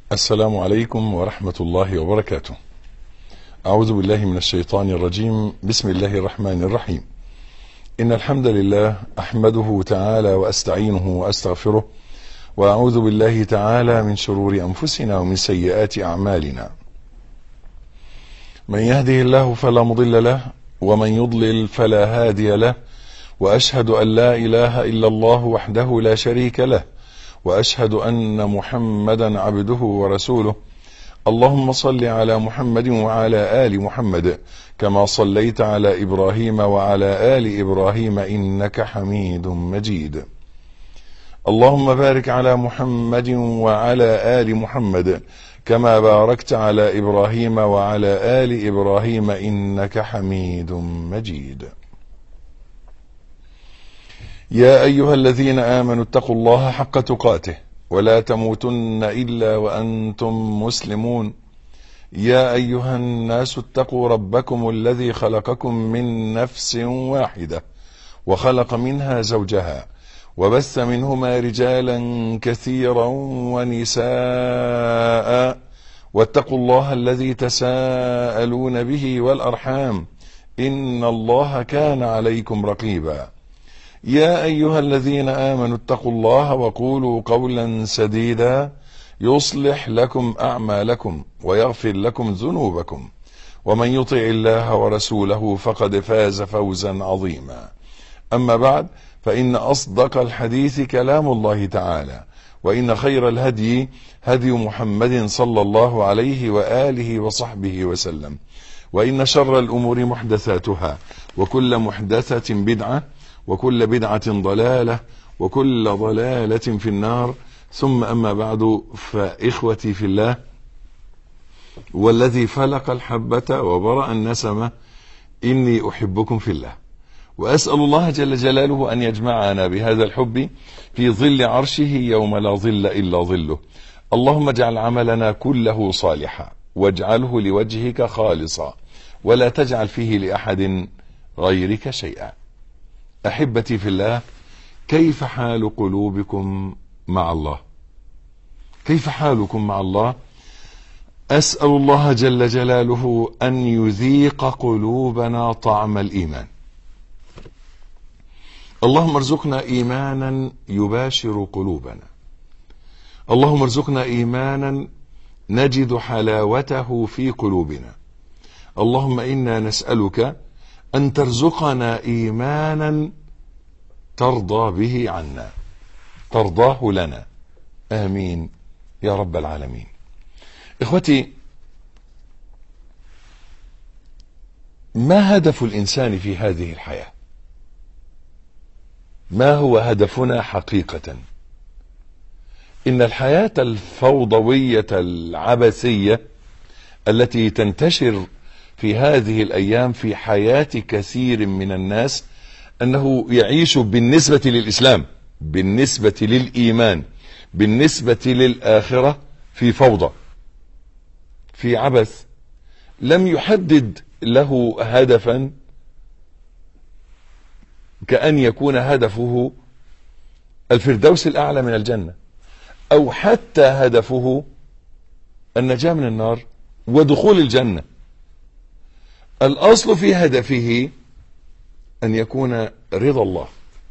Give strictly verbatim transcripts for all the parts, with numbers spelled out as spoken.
السلام عليكم ورحمة الله وبركاته. أعوذ بالله من الشيطان الرجيم. بسم الله الرحمن الرحيم. إن الحمد لله أحمده تعالى وأستعينه وأستغفره، وأعوذ بالله تعالى من شرور أنفسنا ومن سيئات أعمالنا. من يهده الله فلا مضل له، ومن يضلل فلا هادي له، وأشهد أن لا إله إلا الله وحده لا شريك له، وأشهد أن محمدا عبده ورسوله. اللهم صل على محمد وعلى آل محمد كما صليت على إبراهيم وعلى آل إبراهيم إنك حميد مجيد. اللهم بارك على محمد وعلى آل محمد كما باركت على إبراهيم وعلى آل إبراهيم إنك حميد مجيد. يا أيها الذين آمنوا اتقوا الله حق تقاته ولا تموتن إلا وأنتم مسلمون. يا أيها الناس اتقوا ربكم الذي خلقكم من نفس واحدة وخلق منها زوجها وبث منهما رجالا كثيرا ونساء، واتقوا الله الذي تساءلون به والأرحام إن الله كان عليكم رقيبا. يا أيها الذين آمنوا اتقوا الله وقولوا قولا سديدا يصلح لكم أعمالكم ويغفر لكم ذنوبكم، ومن يطع الله ورسوله فقد فاز فوزا عظيما. أما بعد، فإن أصدق الحديث كلام الله تعالى، وإن خير الهدي هدي محمد صلى الله عليه وآله وصحبه وسلم، وإن شر الأمور محدثاتها، وكل محدثة بدعة، وكل بدعة ضلالة، وكل ضلالة في النار. ثم أما بعد، فإخوتي في الله، والذي فلق الحبة وبرأ النسمة، إني أحبكم في الله، وأسأل الله جل جلاله أن يجمعنا بهذا الحب في ظل عرشه يوم لا ظل إلا ظله. اللهم اجعل عملنا كله صالحا، واجعله لوجهك خالصا، ولا تجعل فيه لأحد غيرك شيئا. أحبتي في الله، كيف حال قلوبكم مع الله؟ كيف حالكم مع الله؟ أسأل الله جل جلاله أن يذيق قلوبنا طعم الإيمان. اللهم ارزقنا إيمانا يباشر قلوبنا، اللهم ارزقنا إيمانا نجد حلاوته في قلوبنا. اللهم إنا نسألك أن ترزقنا إيمانا ترضى به عنا، ترضاه لنا، آمين يا رب العالمين. إخوتي، ما هدف الإنسان في هذه الحياة؟ ما هو هدفنا حقيقة؟ إن الحياة الفوضوية العبثية التي تنتشر في هذه الأيام في حياة كثير من الناس، أنه يعيش بالنسبة للإسلام، بالنسبة للإيمان، بالنسبة للآخرة في فوضى، في عبث، لم يحدد له هدفا، كأن يكون هدفه الفردوس الأعلى من الجنة، أو حتى هدفه النجاة من النار ودخول الجنة. الأصل في هدفه أن يكون رضا الله،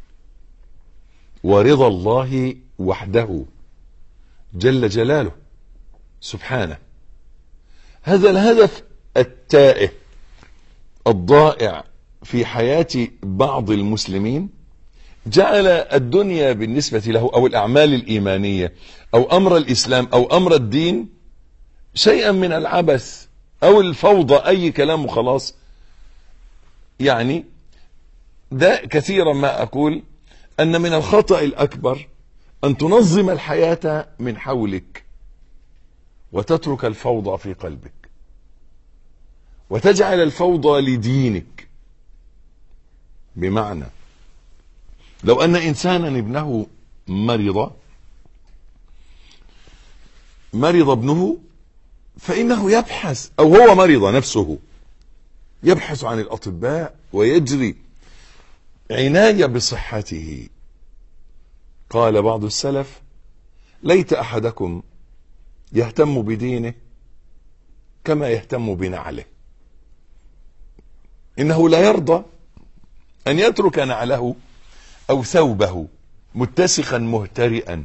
ورضا الله وحده جل جلاله سبحانه. هذا الهدف التائه الضائع في حياة بعض المسلمين جعل الدنيا بالنسبة له، أو الأعمال الإيمانية، أو أمر الإسلام، أو أمر الدين، شيئا من العبث أو الفوضى، أي كلام وخلاص. يعني ده كثيرا ما أقول أن من الخطأ الأكبر أن تنظم الحياة من حولك، وتترك الفوضى في قلبك، وتجعل الفوضى لدينك. بمعنى، لو أن إنسانا ابنه مرض مرض ابنه، فإنه يبحث، أو هو مرض نفسه، يبحث عن الأطباء ويجري عناية بصحته. قال بعض السلف: ليت أحدكم يهتم بدينه كما يهتم بنعله. إنه لا يرضى أن يترك نعله أو ثوبه متسخا مهترئا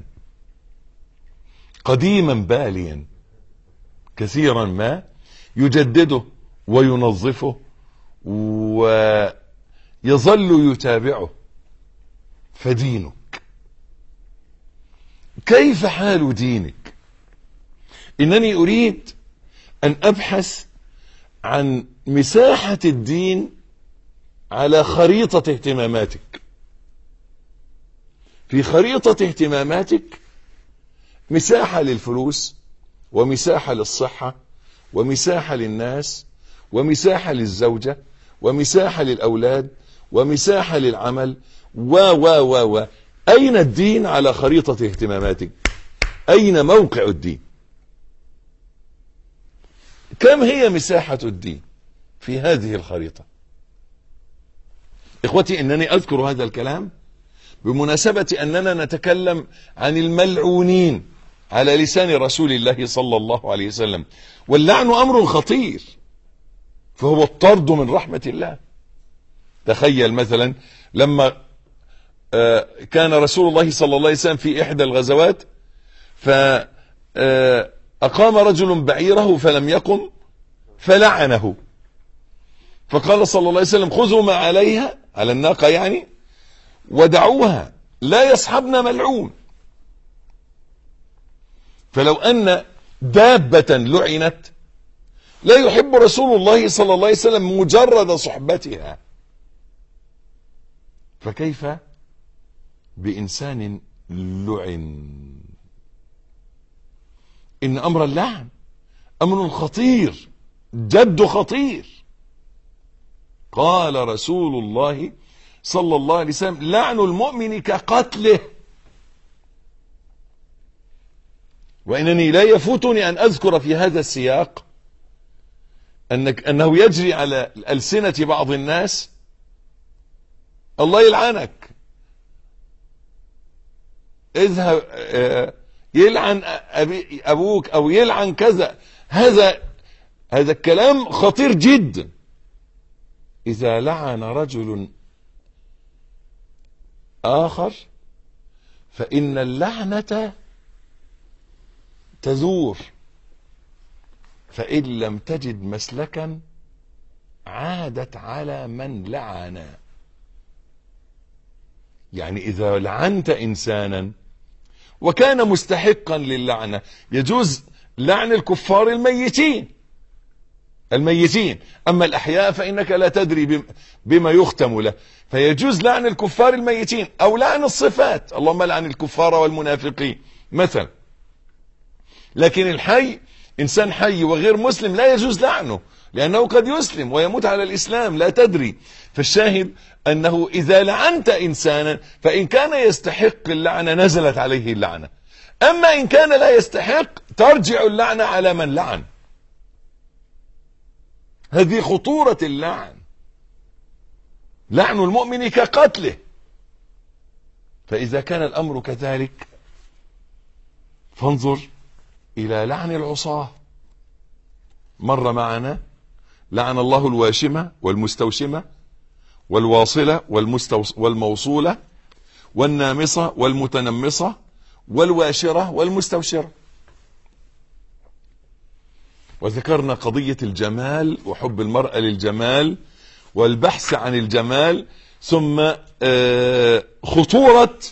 قديما باليا كثيرا ما يجدده وينظفه ويظل يتابعه. فدينك كيف حال دينك؟ إنني أريد أن أبحث عن مساحة الدين على خريطة اهتماماتك. في خريطة اهتماماتك مساحة للفلوس، ومساحة للصحة، ومساحة للناس، ومساحة للزوجة، ومساحة للأولاد، ومساحة للعمل، و و و و أين الدين على خريطة اهتماماتك؟ أين موقع الدين؟ كم هي مساحة الدين في هذه الخريطة؟ إخوتي، إنني أذكر هذا الكلام بمناسبة أننا نتكلم عن الملعونين على لسان رسول الله صلى الله عليه وسلم، واللعن أمر خطير، فهو الطرد من رحمة الله. تخيل مثلا لما كان رسول الله صلى الله عليه وسلم في إحدى الغزوات، فأقام رجل بعيره فلم يقم فلعنه، فقال صلى الله عليه وسلم: خذوا ما عليها، على الناقة يعني، ودعوها لا يصحبنا ملعون. فلو أن دابة لعنت لا يحب رسول الله صلى الله عليه وسلم مجرد صحبتها، فكيف بإنسان لعن؟ إن أمر اللعن أمر خطير، جد خطير. قال رسول الله صلى الله عليه وسلم: لعن المؤمن كقتله. وإنني لا يفوتني أن أذكر في هذا السياق أنك أنه يجري على ألسنة بعض الناس: الله يلعنك، اذهب يلعن أبي أبوك، أو يلعن كذا. هذا هذا الكلام خطير جدا. إذا لعن رجل آخر فإن اللعنة تزور، فإن لم تجد مسلكا عادت على من لعن. يعني إذا لعنت إنسانا وكان مستحقا للعنة، يجوز لعن الكفار الميتين الميتين أما الأحياء فإنك لا تدري بما يختم له، فيجوز لعن الكفار الميتين، أو لعن الصفات، اللهم لعن الكفار والمنافقين مثلا. لكن الحي، إنسان حي وغير مسلم، لا يجوز لعنه، لأنه قد يسلم ويموت على الإسلام، لا تدري. فالشاهد أنه إذا لعنت إنسانا فإن كان يستحق اللعنة نزلت عليه اللعنة، أما إن كان لا يستحق ترجع اللعنة على من لعن. هذه خطورة اللعن. لعن المؤمن كقتله. فإذا كان الأمر كذلك فانظر إلى لعن العصاة. مر معنا: لعن الله الواشمة والمستوشمة والواصلة والموصولة والنامصة والمتنمصة والواشرة والمستوشرة. وذكرنا قضية الجمال وحب المرأة للجمال والبحث عن الجمال، ثم خطورة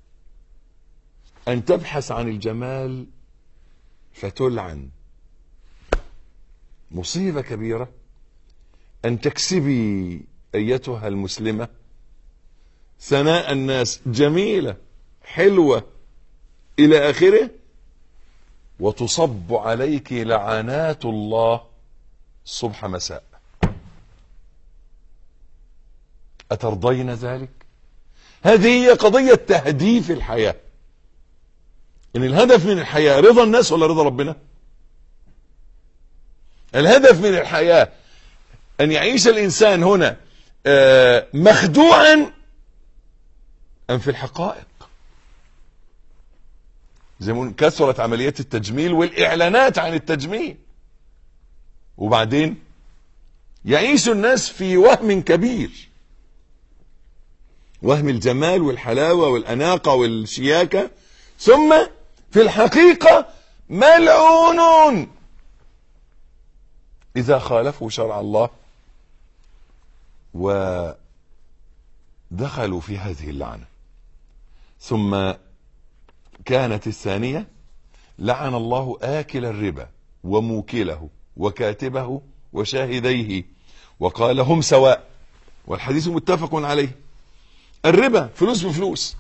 أن تبحث عن الجمال فتلعن. مصيبة كبيرة أن تكسبي أيتها المسلمة ثناء الناس، جميلة حلوة إلى آخره، وتصب عليك لعنات الله صبح مساء. أترضين ذلك؟ هذه هي قضية تهديف الحياة. إن الهدف من الحياة رضا الناس ولا رضا ربنا؟ الهدف من الحياة أن يعيش الإنسان هنا مخدوعا أم في الحقائق؟ زي ما قلنا كثرت عمليات التجميل والإعلانات عن التجميل. وبعدين يعيش الناس في وهم كبير، وهم الجمال والحلاوة والأناقة والشياكة، ثم في الحقيقة ملعونون إذا خالفوا شرع الله ودخلوا في هذه اللعنة. ثم كانت الثانية: لعن الله آكل الربا وموكله وكاتبه وشاهديه وقال هم سواء، والحديث متفق عليه. الربا فلوس بفلوس،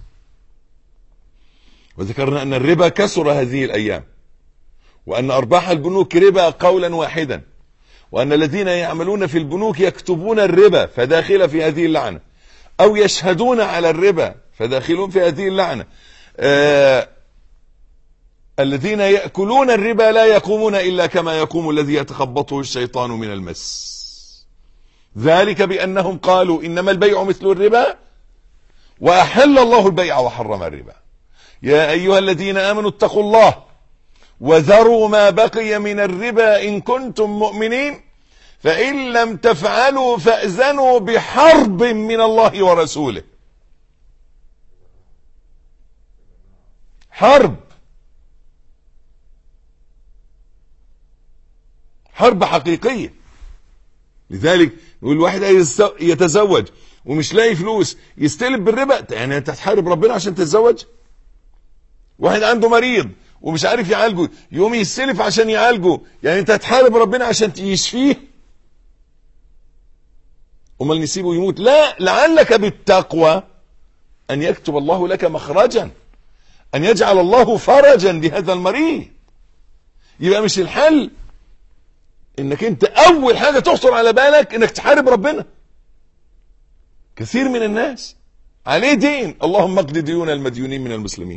وذكرنا أن الربا كسر هذه الأيام، وأن أرباح البنوك ربا قولا واحدا، وأن الذين يعملون في البنوك يكتبون الربا فداخل في هذه اللعنة، أو يشهدون على الربا فداخلون في هذه اللعنة. آه الذين يأكلون الربا لا يقومون إلا كما يقوم الذي يتخبطه الشيطان من المس، ذلك بأنهم قالوا إنما البيع مثل الربا وأحل الله البيع وحرم الربا. يا أيها الذين آمنوا اتقوا الله وذروا ما بقي من الربا إن كنتم مؤمنين فإن لم تفعلوا فأذنوا بحرب من الله ورسوله. حرب، حرب حقيقية. لذلك يقول الواحد يتزوج ومش لاقي فلوس يستلف بالربا، يعني انت تحارب ربنا عشان تتزوج؟ واحد عنده مريض ومش عارف يعالجه يقوم يستلف عشان يعالجه، يعني انت تحارب ربنا عشان يشفيه؟ امال نسيبه يموت؟ لا، لعلك بالتقوى ان يكتب الله لك مخرجا، ان يجعل الله فرجا لهذا المريض. يبقى مش الحل انك انت اول حاجة تخطر على بالك انك تحارب ربنا. كثير من الناس عليه دين، اللهم اقض ديون المديونين من المسلمين،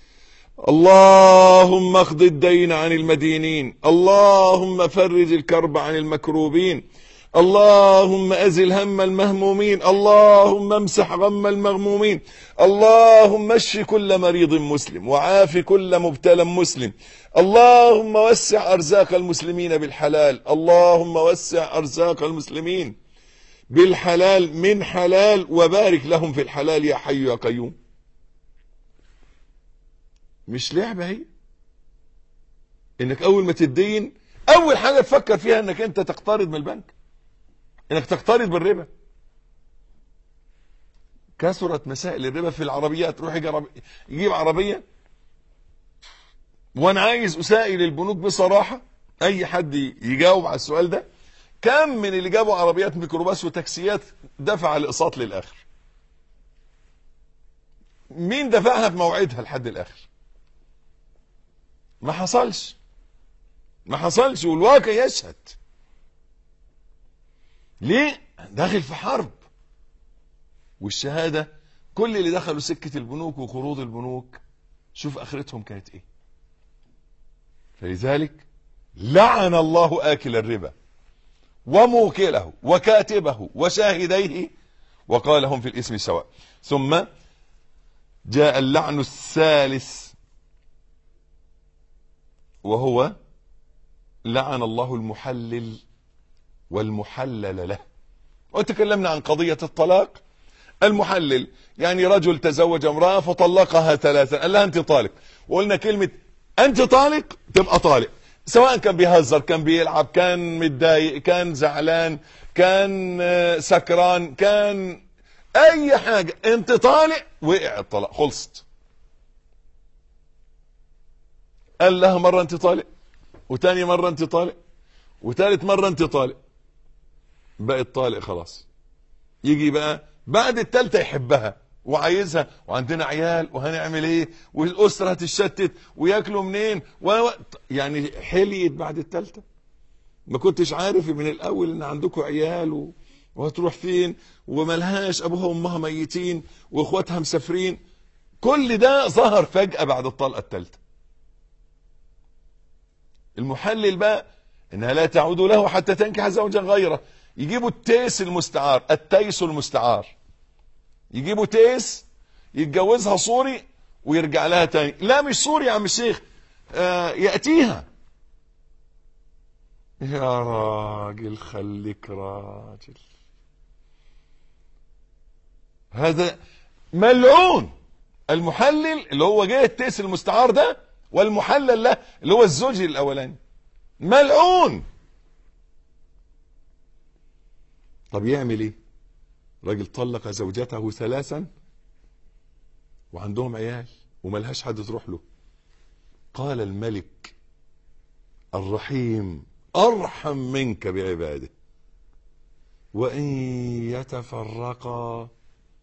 اللهم اقض الدين عن المدينين، اللهم فرج الكرب عن المكروبين، اللهم ازل هم المهمومين، اللهم امسح غم المغمومين، اللهم اشف كل مريض مسلم وعاف كل مبتلى مسلم، اللهم وسع ارزاق المسلمين بالحلال، اللهم وسع ارزاق المسلمين بالحلال من حلال وبارك لهم في الحلال يا حي يا قيوم. مش لعبة هي انك اول ما تدين اول حاجة تفكر فيها انك انت تقترض من البنك، انك تقترض بالربا. كثرت مسائل الربا في العربيات. روح يجيب عربية، وانا عايز اسائل البنوك بصراحة، اي حد يجاوب على السؤال ده، كم من اللي جابوا عربيات ميكروباص وتاكسيات دفع الاقساط للاخر؟ مين دفعها بموعدها لحد الاخر؟ ما حصلش، ما حصلش، والواقع يشهد. ليه؟ داخل في حرب. والشهادة كل اللي دخلوا سكة البنوك وقروض البنوك شوف اخرتهم كانت ايه. فلذلك لعن الله آكل الربا وموكله وكاتبه وشاهديه وقال هم في الاسم سواء. ثم جاء اللعن الثالث وهو لعن الله المحلل والمحلل له. وتكلمنا عن قضية الطلاق. المحلل يعني رجل تزوج امرأة فطلقها ثلاثا، قال لها انت طالق، وقلنا كلمة انت طالق تبقى طالق، سواء كان بيهزر، كان بيلعب، كان متضايق، كان زعلان، كان سكران، كان اي حاجة، انت طالق، وقع الطلاق، خلصت. قال لها مرة انت طالق، وتاني مرة انت طالق، وتالت مرة انت طالق، بقت طالق خلاص. يجي بقى بعد التالتة يحبها وعايزها، وعندنا عيال وهنعمل ايه، والاسرة هتشتت وياكلوا منين و... يعني حليت بعد التالتة. ما كنتش عارف من الاول ان عندكم عيال و... وهتروح فين، وملهاش ابوها وامها ميتين واخواتها مسافرين. كل ده ظهر فجأة بعد الطلقة التالتة. المحلل بقى انها لا تعود له حتى تنكح زوجا غيره. يجيبوا التيس المستعار، التيس المستعار، يجيبوا تيس يتجوزها صوري ويرجع لها تاني. لا مش صور يا عم الشيخ، آه يأتيها. يا راجل خليك راجل، هذا ملعون. المحلل اللي هو جاي التأس المستعار ده، والمحلل له اللي هو الزوج الاولاني، ملعون. طب يعمل ايه؟ راجل طلق زوجته ثلاثا وعندهم عيال وملهاش حد تروح له. قال الملك الرحيم ارحم منك بعباده، وان يتفرقا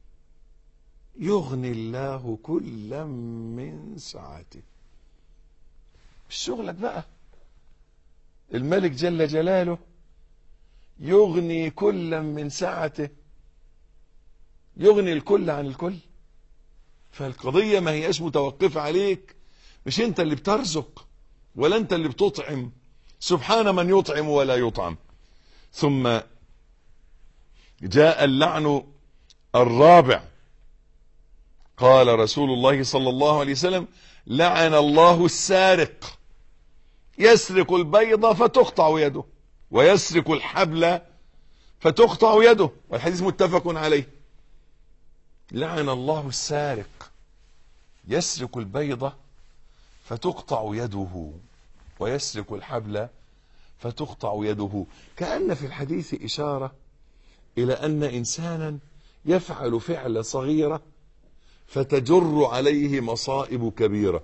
يغني الله كلا من سعته. مش شغلك بقى. الملك جل جلاله يغني كلا من سعته، يغني الكل عن الكل. فالقضية ما هياش متوقفة عليك، مش انت اللي بترزق ولا انت اللي بتطعم، سبحان من يطعم ولا يطعم. ثم جاء اللعن الرابع. قال رسول الله صلى الله عليه وسلم: لعن الله السارق، يسرق البيضة فتقطع يده، ويسرق الحبل فتقطع يده، والحديث متفق عليه. لعن الله السارق، يسرق البيضة فتقطع يده، ويسرق الحبل فتقطع يده. كأن في الحديث إشارة إلى أن إنسانا يفعل فعل صغيرة فتجر عليه مصائب كبيرة.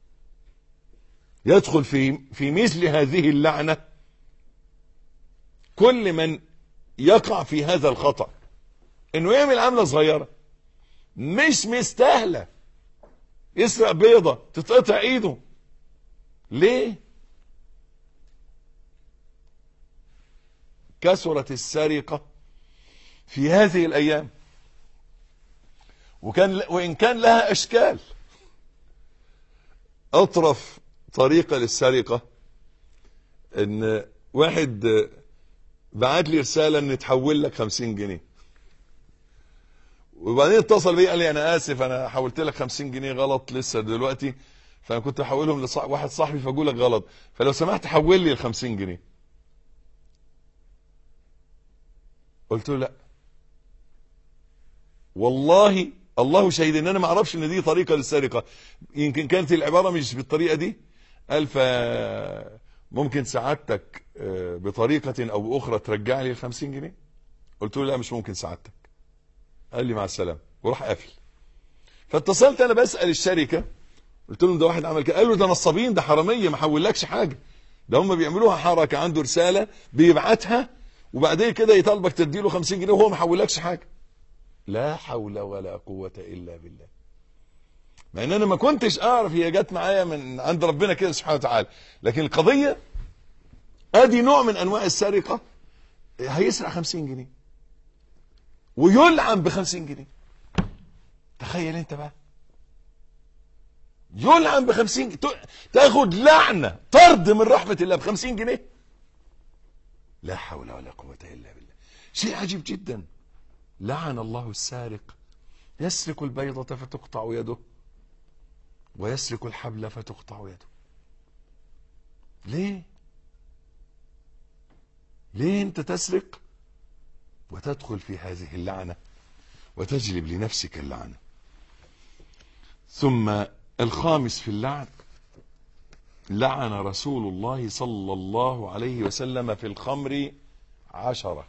يدخل في في مثل هذه اللعنة كل من يقع في هذا الخطأ، انه يعمل عملة صغيرة مش مستاهلة، يسرق بيضة تتقطع ايده. ليه؟ كثرت السرقة في هذه الايام، وكان وان كان لها اشكال. اطرف طريقة للسرقة ان واحد بعت لي رسالة ان تحول لك خمسين جنيه، وبعدين اتصل بي قال لي انا اسف انا حولت لك خمسين جنيه غلط لسه دلوقتي، فانا كنت احولهم لواحد صاحبي فاقول لك غلط، فلو سمحت حول لي ال خمسين جنيه. قلت له لا والله الله شهيد ان انا ما اعرفش ان دي طريقة للسرقة، يمكن كانت العبارة مش بالطريقة دي. قال ف ممكن سعادتك بطريقة او باخرى ترجع لي ال خمسين جنيه؟ قلت له لا مش ممكن سعادتك. قال لي مع السلامة وراح قافل. فاتصلت انا بسأل الشركة، قلت لهم ده واحد عمل كده، قالوا ده نصابين، ده حرامية، ما حولكش حاجة، ده هم بيعملوها حركة، عنده رسالة بيبعتها وبعدين كده يطالبك تديله خمسين جنيه وهو ما حولكش حاجة. لا حول ولا قوة الا بالله. مع ان انا ما كنتش اعرف، هي جت معايا من عند ربنا كده سبحانه وتعالى، لكن القضية ادي نوع من انواع السرقة. هيسرق خمسين جنيه ويلعن بخمسين جنيه. تخيل انت بقى، يلعن بخمسين جنيه، تاخد لعنة طرد من رحمة الله بخمسين جنيه. لا حول ولا قوة الا بالله. شيء عجيب جدا. لعن الله السارق، يسرق البيضة فتقطع يده، ويسرق الحبل فتقطع يده. ليه؟ ليه انت تسرق وتدخل في هذه اللعنة وتجلب لنفسك اللعنة؟ ثم الخامس في اللعن، لعن رسول الله صلى الله عليه وسلم في الخمر عشرة: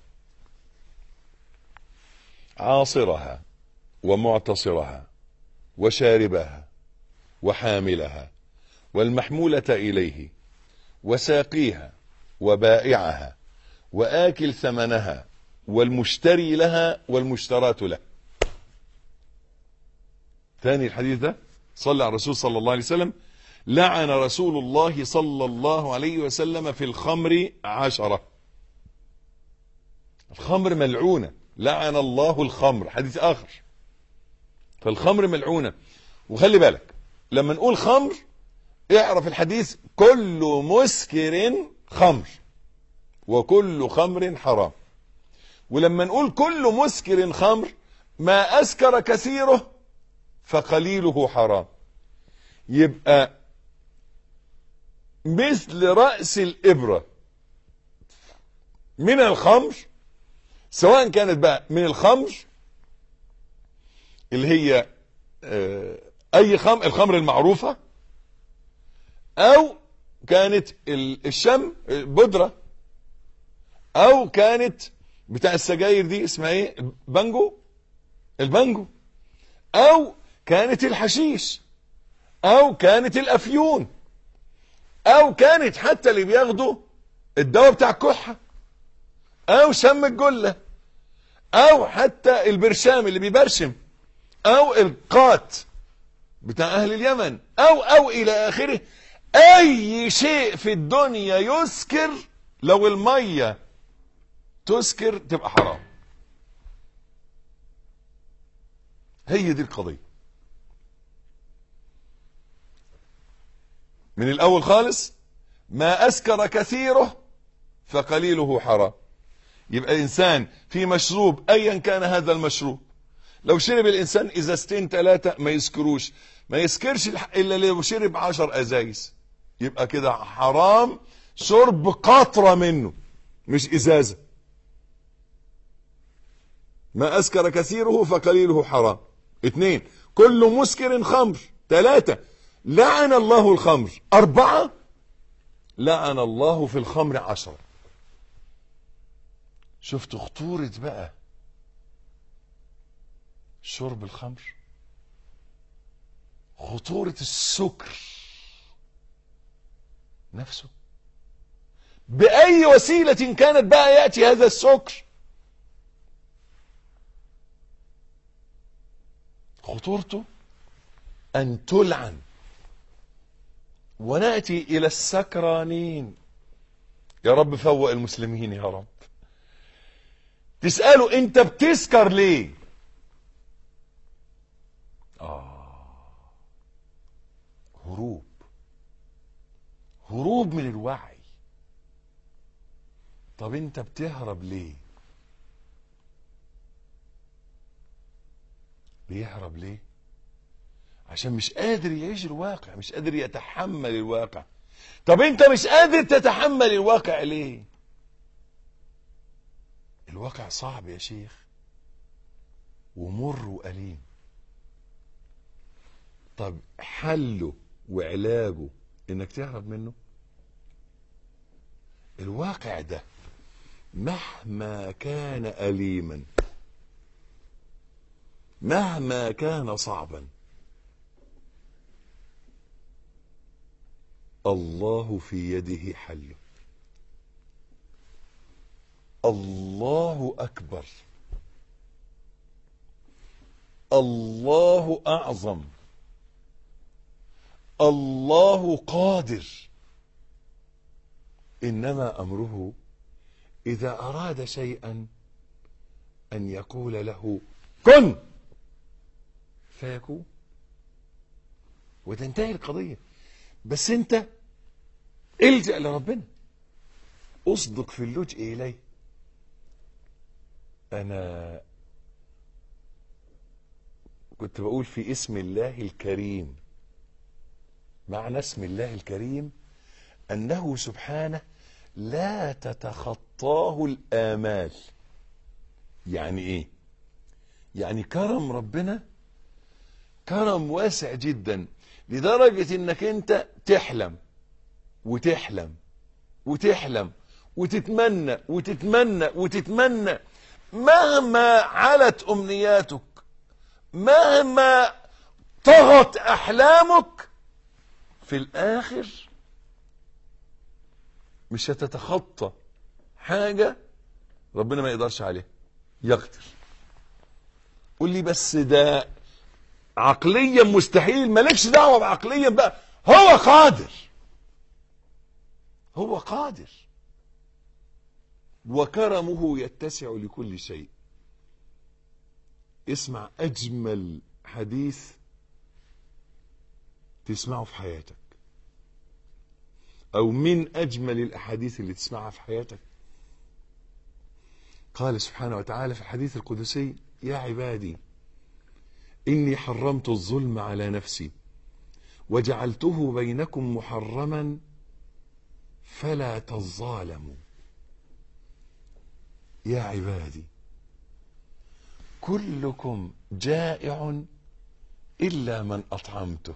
عاصرها ومعتصرها وشاربها وحاملها والمحمولة إليه وساقيها وبائعها وآكل ثمنها والمشتري لها والمشتراة له. ثاني الحديث ده صلى على الرسول صلى الله عليه وسلم: لعن رسول الله صلى الله عليه وسلم في الخمر عشرة. الخمر ملعونة، لعن الله الخمر، حديث آخر. فالخمر ملعونة. وخلي بالك لما نقول خمر اعرف الحديث: كل مسكر خمر وكل خمر حرام. ولما نقول كل مسكر خمر، ما أسكر كثيره فقليله حرام. يبقى مثل رأس الإبرة من الخمر، سواء كانت بقى من الخمر اللي هي أي خمر، الخمر المعروفة، أو كانت الشم بودرة، أو كانت بتاع السجاير دي اسمها ايه، بانجو، البانجو، أو كانت الحشيش، أو كانت الأفيون، أو كانت حتى اللي بياخدوا الدواء بتاع الكحة، أو شم الجلة، أو حتى البرشام اللي بيبرشم، أو القات بتاع أهل اليمن، أو أو إلى آخره. أي شيء في الدنيا يسكر، لو المية تسكر تبقى حرام. هي دي القضية من الأول خالص. ما أسكر كثيره فقليله حرام. يبقى الإنسان في مشروب أيا كان هذا المشروب، لو شرب الإنسان إزازتين ثلاثة ما يسكروش، ما يسكرش إلا لو شرب عشر أزايز، يبقى كده حرام شرب قطرة منه مش إزازة. ما أسكر كثيره فقليله حرام. اثنين، كل مسكر خمر. ثلاثة، لعن الله الخمر. أربعة، لعن الله في الخمر عشرة. شفت خطورة بقى شرب الخمر، خطورة السكر نفسه، بأي وسيلة كانت بقى يأتي هذا السكر. خطورته أن تلعن. ونأتي إلى السكرانين. يا رب فوق المسلمين يا رب. تسأله أنت بتسكر ليه؟ آه هروب، هروب من الوعي. طب أنت بتهرب ليه؟ بيهرب ليه؟ عشان مش قادر يعيش الواقع، مش قادر يتحمل الواقع. طب انت مش قادر تتحمل الواقع ليه؟ الواقع صعب يا شيخ ومر وأليم. طب حله وعلاجه انك تهرب منه؟ الواقع ده مهما كان أليما، مهما كان صعبا، الله في يده حله. الله أكبر، الله أعظم، الله قادر. إنما أمره إذا أراد شيئا أن يقول له كن فيكون، وتنتهي القضية. بس أنت الجأ لربنا، أصدق في اللجء إليه. أنا كنت بقول في اسم الله الكريم، معنى اسم الله الكريم أنه سبحانه لا تتخطاه الآمال. يعني إيه؟ يعني كرم ربنا كرم واسع جدا، لدرجة إنك أنت تحلم وتحلم وتحلم وتتمنى وتتمنى وتتمنى، مهما علت أمنياتك، مهما طغت أحلامك، في الآخر مش هتتخطى حاجة ربنا ما يقدرش عليها، يقدر. قول لي بس ده عقليا مستحيل. مالكش دعوة بعقليا بقى، هو قادر، هو قادر، وكرمه يتسع لكل شيء. اسمع أجمل حديث تسمعه في حياتك، أو من أجمل الأحاديث اللي تسمعها في حياتك. قال سبحانه وتعالى في الحديث القدسي: يا عبادي إني حرمت الظلم على نفسي وجعلته بينكم محرما فلا تظالموا. يا عبادي كلكم جائع إلا من أطعمته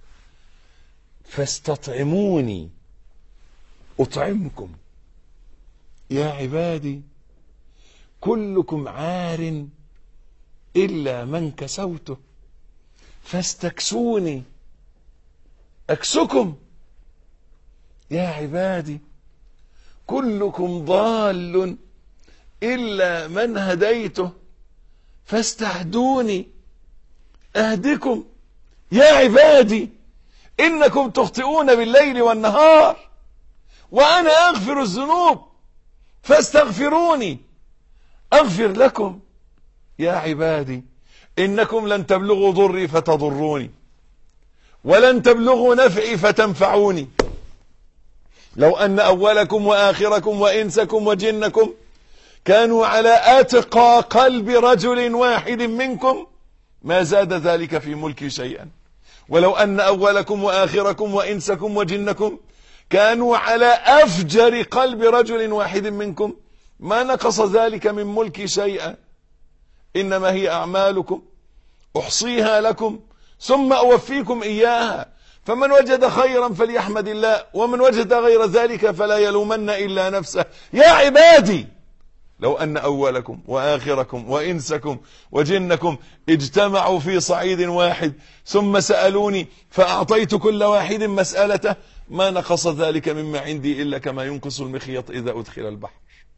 فاستطعموني أطعمكم. يا عبادي كلكم عار إلا من كسوته فاستكسوني أكسكم. يا عبادي كلكم ضال إلا من هديته فاستهدوني أهدكم. يا عبادي إنكم تخطئون بالليل والنهار وأنا أغفر الذنوب فاستغفروني أغفر لكم. يا عبادي إنكم لن تبلغوا ضري فتضروني ولن تبلغوا نفعي فتنفعوني. لو أن أولكم وآخركم وإنسكم وجنكم كانوا على أتقى قلب رجل واحد منكم ما زاد ذلك في ملكي شيئا. ولو أن أولكم وآخركم وإنسكم وجنكم كانوا على أفجر قلب رجل واحد منكم ما نقص ذلك من ملكي شيئا. إنما هي أعمالكم أحصيها لكم ثم أوفيكم إياها فمن وجد خيرا فليحمد الله ومن وجد غير ذلك فلا يلومن إلا نفسه. يا عبادي لو أن أولكم وآخركم وإنسكم وجنكم اجتمعوا في صعيد واحد ثم سألوني فأعطيت كل واحد مسألته ما نقص ذلك مما عندي إلا كما ينقص المخيط إذا أدخل البحر.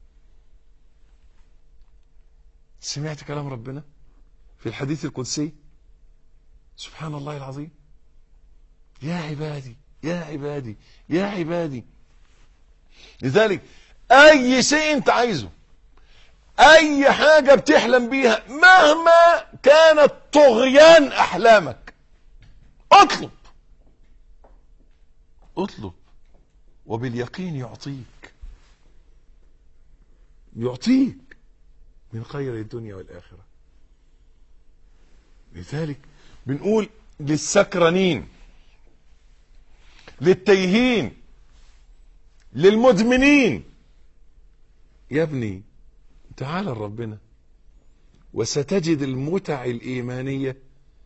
سمعت كلام ربنا في الحديث القدسي؟ سبحان الله العظيم. يا عبادي يا عبادي يا عبادي. لذلك أي شيء أنت عايزه، أي حاجة بتحلم بيها مهما كانت طغيان أحلامك، اطلب اطلب وباليقين يعطيك يعطيك من خير الدنيا والآخرة. لذلك بنقول للسكرانين، للتيهين، للمدمنين، يا ابني تعال لربنا وستجد المتع الإيمانية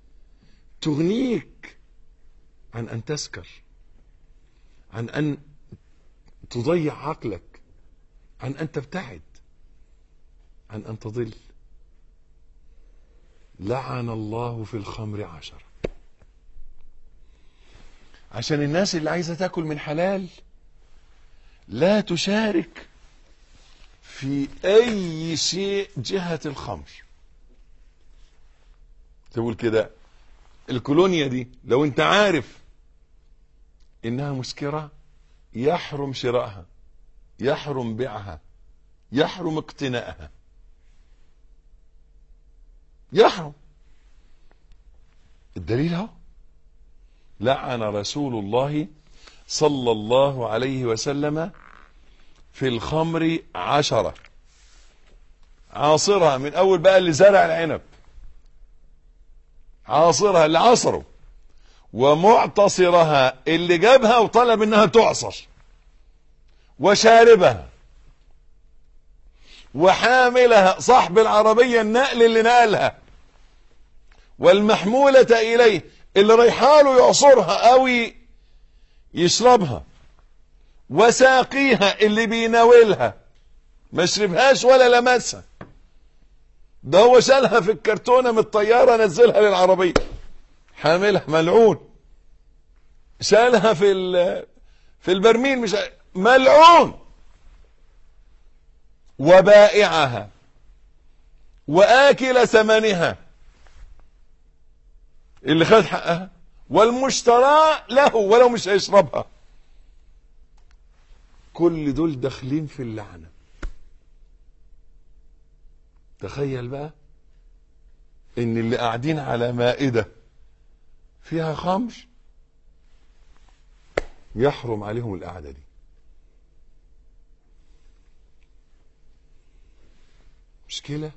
تغنيك عن أن تسكر، عن أن تضيع عقلك، عن أن تبتعد، عن أن تضل. لعن الله في الخمر عشرة. عشان الناس اللي عايزة تاكل من حلال لا تشارك في أي شيء جهة الخمر. تقول كده الكولونيا دي لو انت عارف انها مسكرة يحرم شرائها، يحرم بيعها، يحرم اقتنائها، يحرم. الدليل اهو، لعن رسول الله صلى الله عليه وسلم في الخمر عشرة. عاصرها من اول بقى اللي زرع العنب، عاصرها اللي عصره، ومعتصرها اللي جابها وطلب انها تعصر، وشاربها، وحاملها صاحب العربية النقل اللي نقلها، والمحمولة اليه اللي ريحاله يعصرها او يشربها، وساقيها اللي بيناولها ما يشربهاش ولا لمسها، ده هو شالها في الكرتونة من الطيارة نزلها للعربية، حاملها ملعون، شالها في في البرميل مش ملعون، وبائعها وآكل ثمنها اللي خد حقها، والمشترى له ولو مش هيشربها. كل دول داخلين في اللعنة. تخيل بقى ان اللي قاعدين على مائدة فيها خمر يحرم عليهم القعدة دي. مشكلة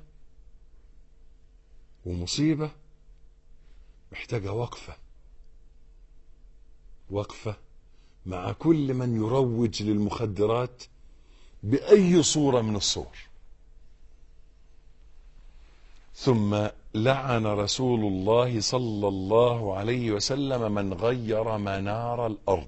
ومصيبة محتاجة وقفة. وقفة مع كل من يروج للمخدرات بأي صورة من الصور. ثم لعن رسول الله صلى الله عليه وسلم من غير منار الأرض.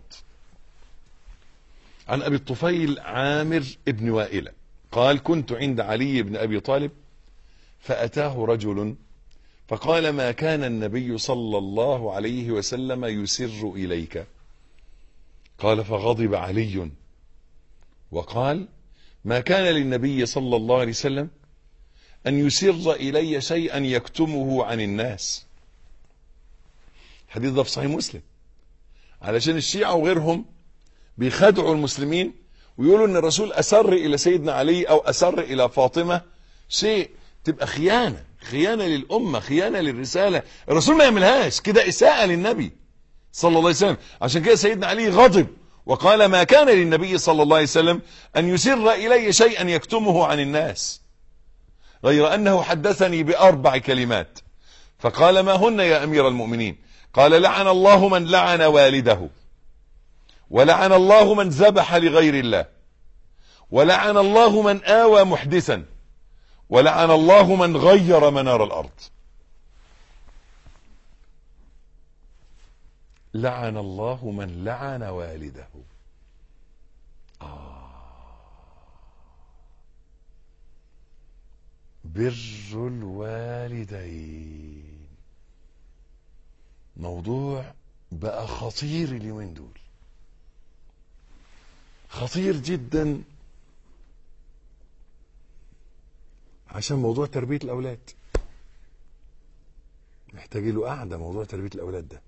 عن أبي الطفيل عامر ابن وائلة قال: كنت عند علي بن أبي طالب فأتاه رجل فقال: ما كان النبي صلى الله عليه وسلم يسر إليك؟ قال: فغضب علي وقال: ما كان للنبي صلى الله عليه وسلم أن يسر إلي شيئا يكتمه عن الناس. الحديث ده في صحيح مسلم. علشان الشيعة وغيرهم بيخدعوا المسلمين ويقولوا ان الرسول أسر إلى سيدنا علي أو أسر إلى فاطمة شيء، تبقى خيانة خيانة للأمة، خيانة للرسالة. الرسول ما يعملهاش كده، إساءة للنبي صلى الله عليه وسلم. عشان كده سيدنا علي غضب وقال: ما كان للنبي صلى الله عليه وسلم أن يسر إلي شيئا يكتمه عن الناس، غير أنه حدثني بأربع كلمات. فقال: ما هن يا أمير المؤمنين؟ قال: لعن الله من لعن والده، ولعن الله من ذبح لغير الله، ولعن الله من آوى محدثا، ولعن الله من غير منار الأرض. لعن الله من لعن والده. آه. بر الوالدين موضوع بقى خطير اليومين دول، خطير جدا، عشان موضوع تربية الأولاد محتاج له قاعدة. موضوع تربية الأولاد ده،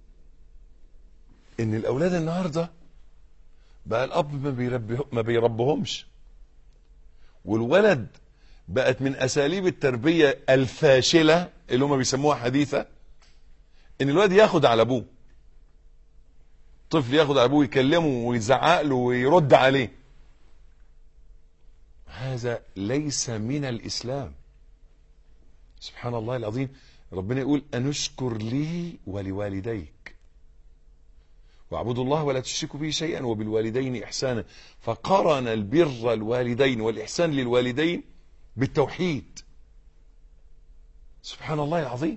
إن الأولاد النهاردة بقى الأب ما بيربيه ما بيربهمش، والولد بقت من أساليب التربية الفاشلة اللي هم بيسموها حديثة إن الولد ياخد على أبوه. طفل ياخد على أبوه، يكلمه ويزعق له ويرد عليه. هذا ليس من الإسلام. سبحان الله العظيم. ربنا يقول: أنشكر لي ولوالديك واعبدوا الله ولا تشركوا به شيئا وبالوالدين إحسانا. فقرن البر الوالدين والإحسان للوالدين بالتوحيد. سبحان الله العظيم.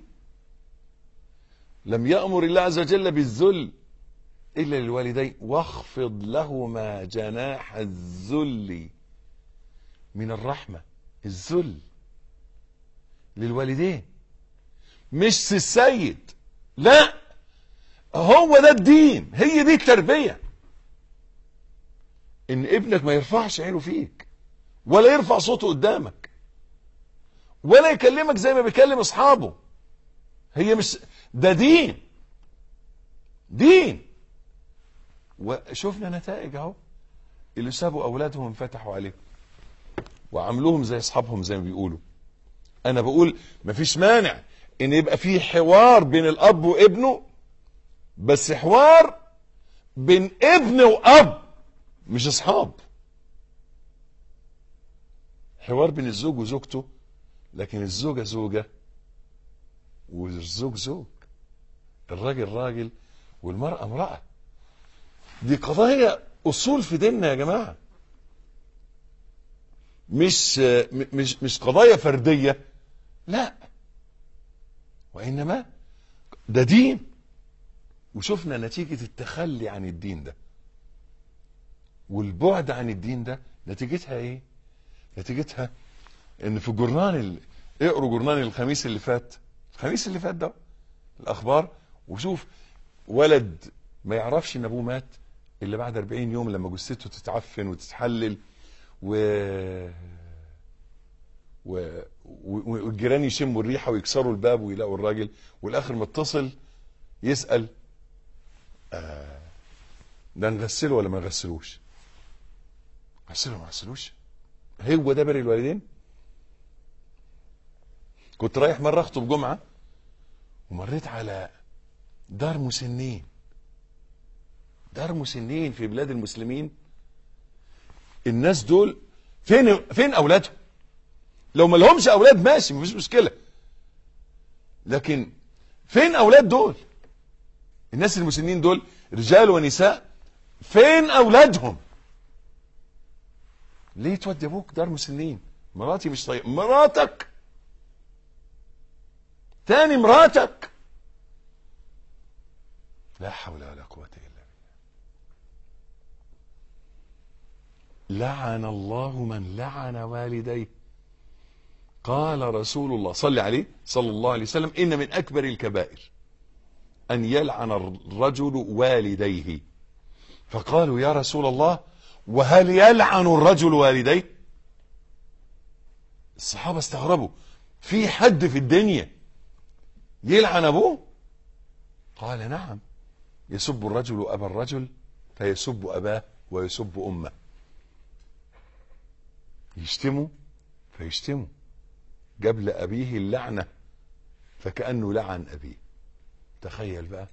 لم يأمر الله عز وجل بالذل إلا للوالدين، واخفض لهما جناح الذل من الرحمة. الذل للوالدين مش السيد، لا، هو ده الدين، هي دي التربية. ان ابنك ما يرفعش عينه فيك، ولا يرفع صوته قدامك، ولا يكلمك زي ما بيكلم اصحابه. هي مش ده دين، دين. وشوفنا نتائج اهو، اللي سابوا اولادهم انفتحوا عليهم وعملوهم زي اصحابهم زي ما بيقولوا. انا بقول مفيش مانع ان يبقى فيه حوار بين الاب وابنه، بس حوار بين ابن واب، مش اصحاب. حوار بين الزوج وزوجته، لكن الزوجة زوجة والزوج زوج، الراجل راجل والمرأة امرأة. دي قضايا اصول في ديننا يا جماعة، مش مش مش قضايا فردية، لا، وإنما ده دين. وشفنا نتيجة التخلي عن الدين ده والبعد عن الدين ده، نتيجتها ايه؟ نتيجتها ان في الجورنال ال... اقروا جورنال الخميس اللي فات، الخميس اللي فات ده الاخبار، وشوف ولد ما يعرفش ان ابوه مات الا بعد أربعين يوم لما جثته تتعفن وتتحلل، و و والجيران يشموا الريحه ويكسروا الباب ويلاقوا الراجل، والاخر متصل يسال: آه ده نغسله ولا ما نغسلوش؟ غسله ولا ما غسلوش؟ هو ده بر الوالدين؟ كنت رايح مره اخطب جمعه ومريت على دار مسنين، دار مسنين في بلاد المسلمين. الناس دول فين فين اولادهم؟ لو ما لهمش اولاد ماشي مفيش مشكله، لكن فين اولاد دول؟ الناس المسنين دول رجال ونساء، فين اولادهم؟ ليه تودي ابوك دار مسنين؟ مراتي مش طيب، مراتك تاني مراتك. لا حول ولا قوة الا بالله. لعن الله من لعن والديه. قال رسول الله صلى عليه صلى الله عليه وسلم: إن من أكبر الكبائر أن يلعن الرجل والديه. فقالوا: يا رسول الله، وهل يلعن الرجل والديه؟ الصحابة استغربوا، في حد في الدنيا يلعن أبوه؟ قال: نعم، يسب الرجل أبا الرجل فيسب أباه ويسب أمه. يشتموا فيشتموا، جاب لأبيه اللعنة فكأنه لعن أبيه. تخيل بقى،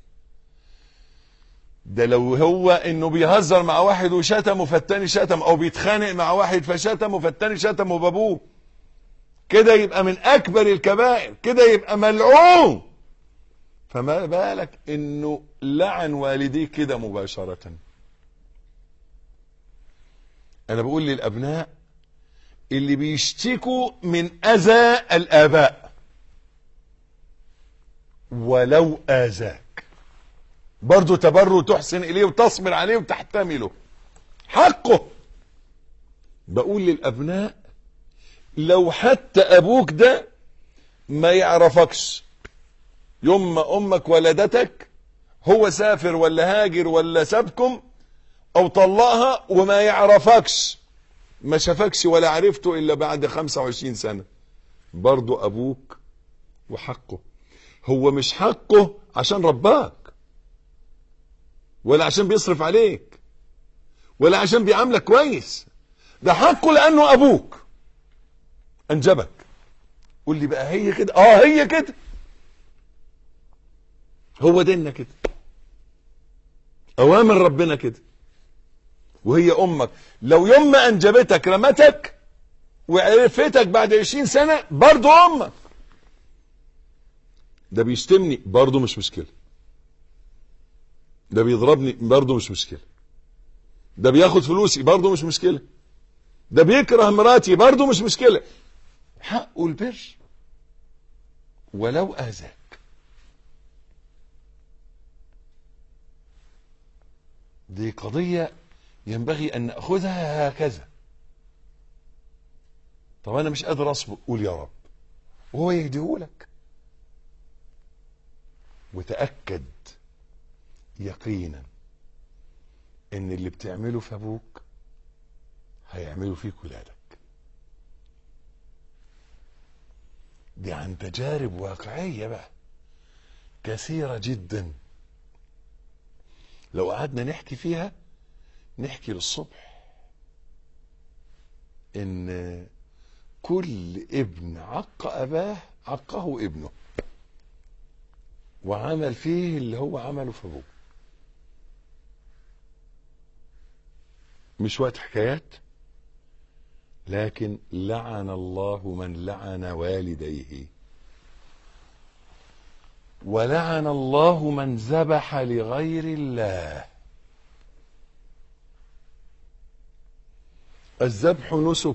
ده لو هو انه بيهزر مع واحد وشتمه فالتاني شتم، او بيتخانق مع واحد فشتمه فالتاني شتمه بابوه، كده يبقى من اكبر الكبائر، كده يبقى ملعون. فما بالك انه لعن والديه كده مباشرة. انا بقول للابناء اللي بيشتكوا من اذى الاباء: ولو اذاك برضو تبره وتحسن اليه وتصبر عليه وتحتمله، حقه. بقول للابناء لو حتى ابوك ده ما يعرفكش، يوم ما امك ولدتك هو سافر ولا هاجر ولا سابكم او طلقها وما يعرفكش، ما شافكش ولا عرفته الا بعد خمسة وعشرين سنة، برضو ابوك وحقه. هو مش حقه عشان رباك، ولا عشان بيصرف عليك، ولا عشان بيعاملك كويس، ده حقه لانه ابوك انجبك. قول لي بقى هي كده؟ اه هي كده، هو ديننا كده، اوامر ربنا كده. وهي امك لو يوم ما انجبتك رمتك وعرفتك بعد عشرين سنة برضو امك. ده بيشتمني برضو مش مشكلة، ده بيضربني برضو مش مشكلة، ده بياخد فلوسي برضو مش مشكلة، ده بيكره مراتي برضو مش مشكلة، حقه البر ولو آذاك. دي قضية ينبغي أن نأخذها هكذا. طب أنا مش قادر أصبر، قول يا رب وهو يهديهولك. وتأكد يقينا ان اللي بتعمله في ابوك هيعمله فيك ولادك. دي عن تجارب واقعية بقى كثيرة جدا، لو قعدنا نحكي فيها نحكي للصبح. ان كل ابن عق اباه عقه ابنه، وعمل فيه اللي هو عمله في ابوه. مش وقت حكايات، لكن لعن الله من لعن والديه، ولعن الله من ذبح لغير الله. الذبح نسك،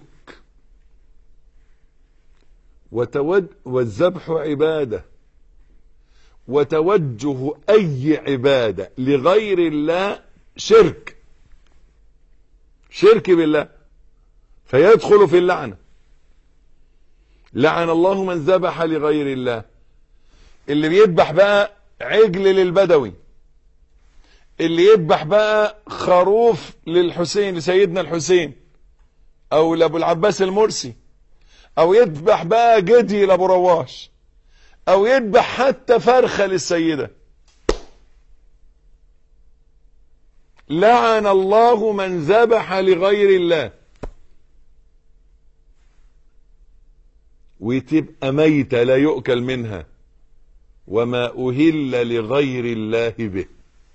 وتود والذبح عبادة، وتوجه أي عبادة لغير الله شرك، شرك بالله، فيدخل في اللعنة. لعن الله من ذبح لغير الله. اللي بيذبح بقى عجل للبدوي، اللي يذبح بقى خروف للحسين، لسيدنا الحسين او لابو العباس المرسي، او يذبح بقى جدي لابو رواش، او يذبح حتى فرخة للسيدة، لعن الله من ذبح لغير الله. وتبقى ميتة لا يؤكل منها، وما أهل لغير الله به.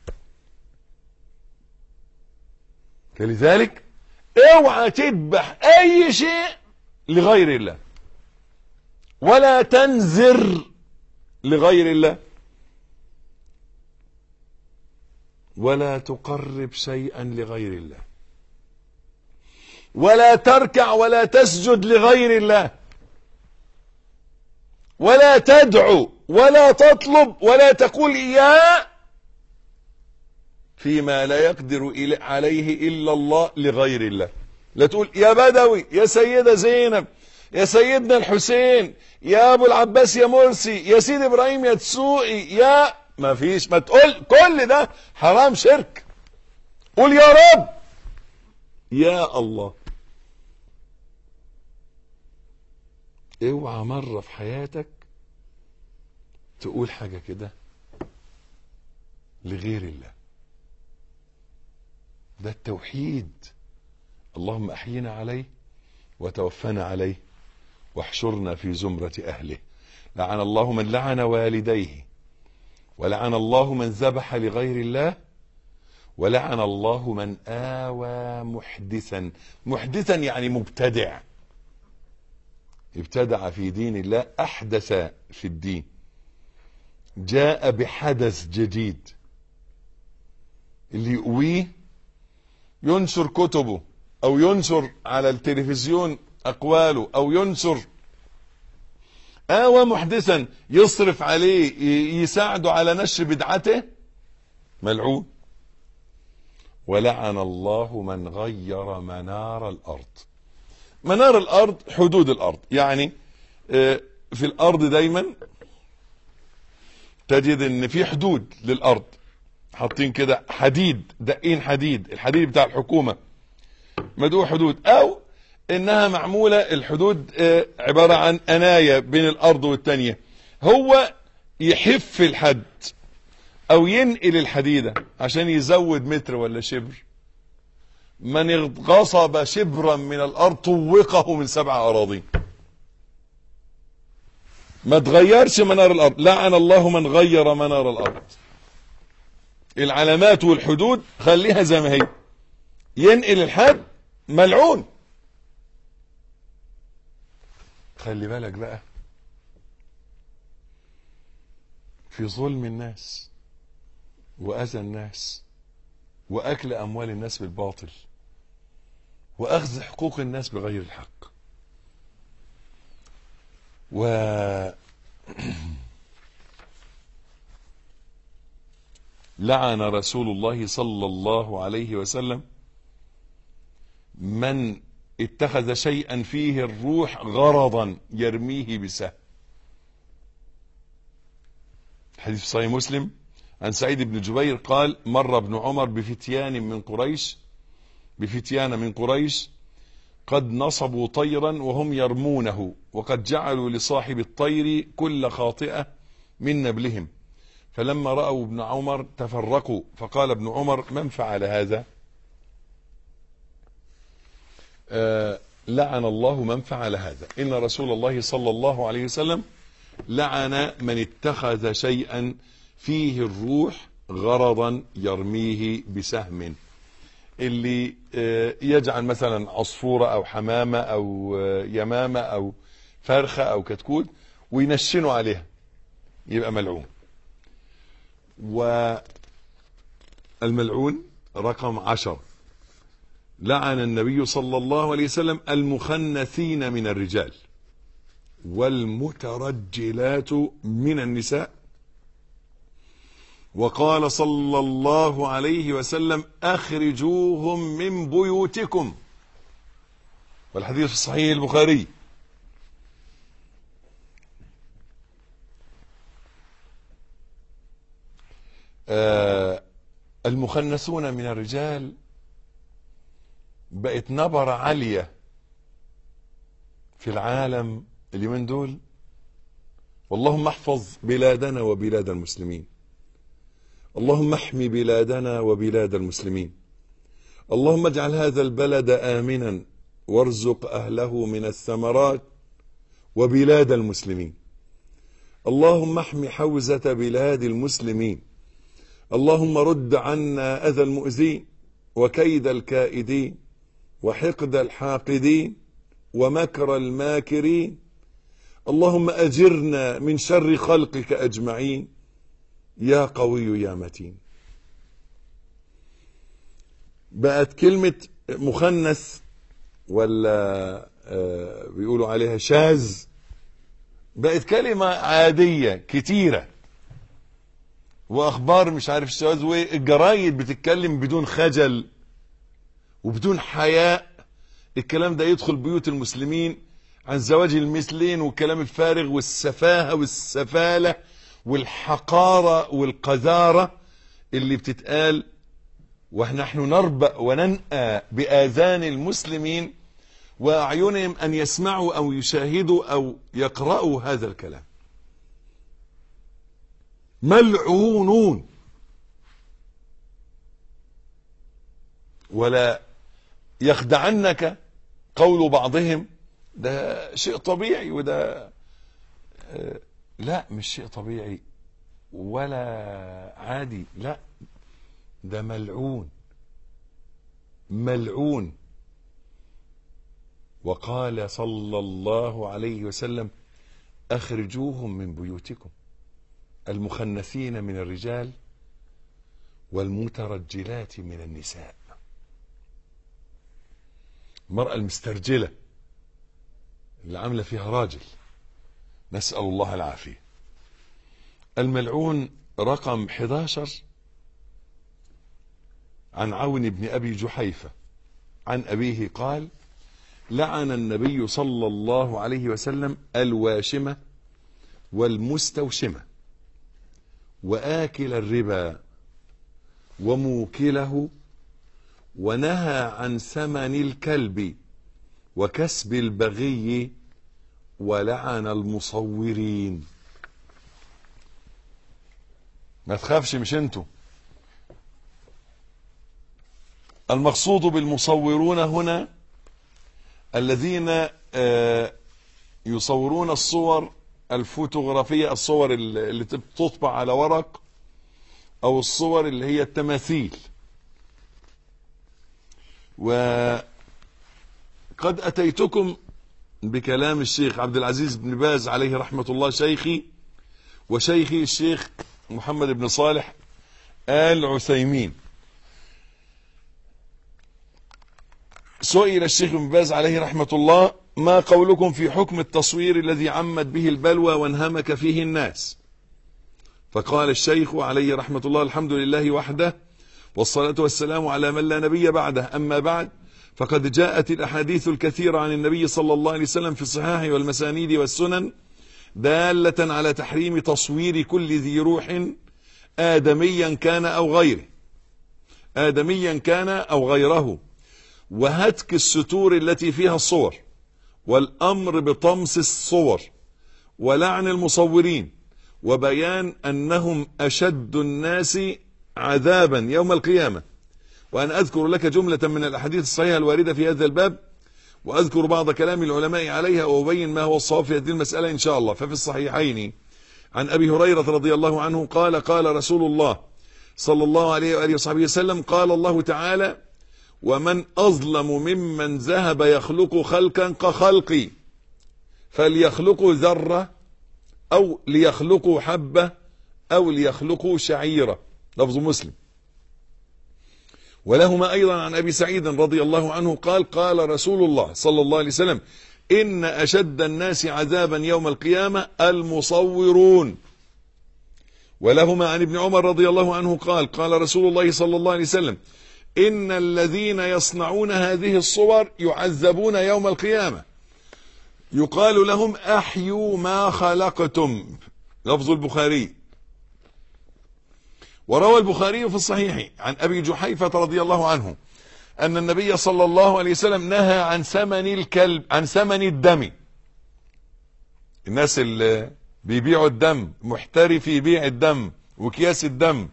فلذلك اوعى تذبح اي شيء لغير الله، ولا تنذر لغير الله. ولا تقرب شيئا لغير الله، ولا تركع ولا تسجد لغير الله، ولا تدعو ولا تطلب ولا تقول يا فيما لا يقدر عليه إلا الله لغير الله. لا تقول يا بدوي، يا سيدة زينب، يا سيدنا الحسين، يا أبو العباس، يا مرسي، يا سيد إبراهيم، يا تسوقي، يا ما فيش. ما تقول كل ده حرام، شرك. قول يا رب، يا الله. اوعى مرة في حياتك تقول حاجة كده لغير الله. ده التوحيد. اللهم أحينا عليه وتوفنا عليه واحشرنا في زمرة أهله. لعن الله من لعن والديه، ولعن الله من ذبح لغير الله، ولعن الله من آوى محدثا. محدثا يعني مبتدع، ابتدع في دين الله، أحدث في الدين، جاء بحدث جديد. اللي يقويه ينشر كتبه، أو ينشر على التلفزيون أقواله، أو ينشر. آوى محدثا يصرف عليه، يساعده على نشر بدعته، ملعون. ولعن الله من غير منار الأرض. منار الأرض حدود الأرض، يعني في الأرض دايما تجد ان في حدود للأرض، حاطين كده حديد، دقين حديد، الحديد بتاع الحكومة مدعو حدود، او انها معمولة الحدود عبارة عن أناية بين الأرض والتانية. هو يحف الحد او ينقل الحديدة عشان يزود متر ولا شبر. من غصب شبرا من الأرض طوقه من سبع أراضين. ما تغيرش منار الأرض. لعن الله من غير منار الأرض. العلامات والحدود خليها زي ما هي، ينقل الحد ملعون. خلي بالك بقى في ظلم الناس وأذى الناس وأكل أموال الناس بالباطل وأخذ حقوق الناس بغير الحق. و لعن رسول الله صلى الله عليه وسلم من اتخذ شيئا فيه الروح غرضا يرميه بسهم. حديث صحيح مسلم عن سعيد بن جبير قال: مر ابن عمر بفتيان من قريش بفتيان من قريش قد نصبوا طيرا وهم يرمونه، وقد جعلوا لصاحب الطير كل خاطئة من نبلهم، فلما رأوا ابن عمر تفرقوا، فقال ابن عمر: من فعل هذا؟ آه لعن الله من فعل هذا. إن رسول الله صلى الله عليه وسلم لعن من اتخذ شيئا فيه الروح غرضا يرميه بسهم. اللي يجعل مثلا عصفورة او حمامة او يمامة او فرخة او كتكوت وينشنوا عليها، يبقى ملعون. والملعون رقم عشر: لعن النبي صلى الله عليه وسلم المخنثين من الرجال والمترجلات من النساء، وقال صلى الله عليه وسلم: أخرجوهم من بيوتكم. والحديث في صحيح البخاري. آه المخنثون من الرجال بقت نبرة عالية في العالم اليومين دول. واللهم احفظ بلادنا وبلاد المسلمين، اللهم احمي بلادنا وبلاد المسلمين، اللهم اجعل هذا البلد آمنا وارزق أهله من الثمرات وبلاد المسلمين، اللهم احمي حوزة بلاد المسلمين، اللهم رد عنا أذى المؤذين وكيد الكائدين وحقد الحاقدين ومكر الماكرين، اللهم أجرنا من شر خلقك أجمعين يا قوي يا متين. بقت كلمة مخنث ولا آه بيقولوا عليها شاذ، بقت كلمة عادية كتيرة، واخبار مش عارف الشواذ، والجرايد بتتكلم بدون خجل وبدون حياء. الكلام ده يدخل بيوت المسلمين عن زواج المثلين والكلام الفارغ والسفاهة والسفالة والحقارة والقذارة اللي بتتقال، ونحن نربأ وننأى بآذان المسلمين وأعينهم أن يسمعوا أو يشاهدوا أو يقرأوا هذا الكلام. ملعونون. ولا يخدعنك قول بعضهم ده شيء طبيعي وده آه لا مش شيء طبيعي ولا عادي، لا ده ملعون ملعون. وقال صلى الله عليه وسلم أخرجوهم من بيوتكم المخنثين من الرجال والمترجلات من النساء. المرأة المسترجلة اللي عاملة فيها راجل، نسأل الله العافية. الملعون رقم احد عشر عن عون بن أبي جحيفة عن أبيه قال لعن النبي صلى الله عليه وسلم الواشمة والمستوشمة وآكل الربا وموكله، ونهى عن ثمن الكلب وكسب البغي، ولعن المصورين. ما تخافش، مش انتوا المقصود بالمصورون هنا الذين يصورون الصور الفوتوغرافية، الصور اللي تطبع على ورق، او الصور اللي هي التماثيل. وقد أتيتكم بكلام الشيخ عبد العزيز بن باز عليه رحمة الله، شيخي وشيخي الشيخ محمد بن صالح آل عثيمين. سئل الشيخ بن باز عليه رحمة الله ما قولكم في حكم التصوير الذي عمت به البلوى وانهمك فيه الناس؟ فقال الشيخ عليه رحمة الله الحمد لله وحده والصلاة والسلام على من لا نبي بعده، أما بعد، فقد جاءت الأحاديث الكثيرة عن النبي صلى الله عليه وسلم في الصحاح والمسانيد والسنن دالة على تحريم تصوير كل ذي روح آدميا كان أو غيره آدميا كان أو غيره، وهتك الستور التي فيها الصور، والأمر بطمس الصور، ولعن المصورين، وبيان أنهم أشد الناس عذابا يوم القيامة. وأن أذكر لك جملة من الأحاديث الصحيحة الواردة في هذا الباب، وأذكر بعض كلام العلماء عليها، وأبين ما هو الصواب في هذه المسألة إن شاء الله. ففي الصحيحين عن أبي هريرة رضي الله عنه قال قال رسول الله صلى الله عليه وآله وصحبه وسلم قال الله تعالى ومن أظلم ممن ذهب يخلق خلقا كخلقي فليخلقوا ذرة أو ليخلقوا حبة أو ليخلقوا شعيرة. لفظ مسلم. ولهما أيضا عن أبي سعيد رضي الله عنه قال قال رسول الله صلى الله عليه وسلم إن أشد الناس عذابا يوم القيامة المصورون. ولهما عن ابن عمر رضي الله عنه قال قال رسول الله صلى الله عليه وسلم إن الذين يصنعون هذه الصور يعذبون يوم القيامة يقال لهم أحيوا ما خلقتم. لفظ البخاري. وروى البخاري في الصحيح عن أبي جحيفة رضي الله عنه أن النبي صلى الله عليه وسلم نهى عن ثمن الكلب عن ثمن الدم. الناس اللي بيبيعوا الدم، محترفي بيع الدم وكياس الدم،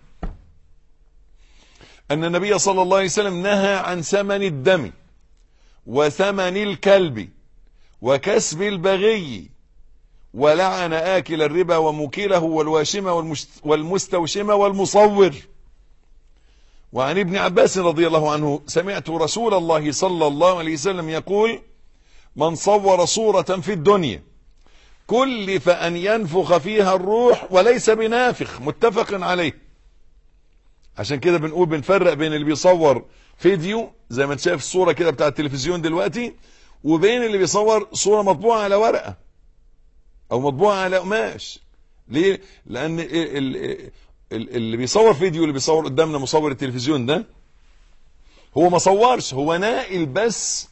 أن النبي صلى الله عليه وسلم نهى عن ثمن الدم وثمن الكلب وكسب البغي، ولعن آكل الربا وموكله والواشمة والمستوشمة والمصور. وعن ابن عباس رضي الله عنه سمعت رسول الله صلى الله عليه وسلم يقول من صور صورة في الدنيا كلف أن ينفخ فيها الروح وليس بنافخ. متفق عليه. عشان كده بنقول بنفرق بين اللي بيصور فيديو زي ما انت شايف الصورة كده بتاع التلفزيون دلوقتي، وبين اللي بيصور صورة مطبوعة على ورقة او مطبوعة على قماش. ليه؟ لان اللي بيصور فيديو، اللي بيصور قدامنا مصور التلفزيون ده، هو ما صورش، هو ناقل بس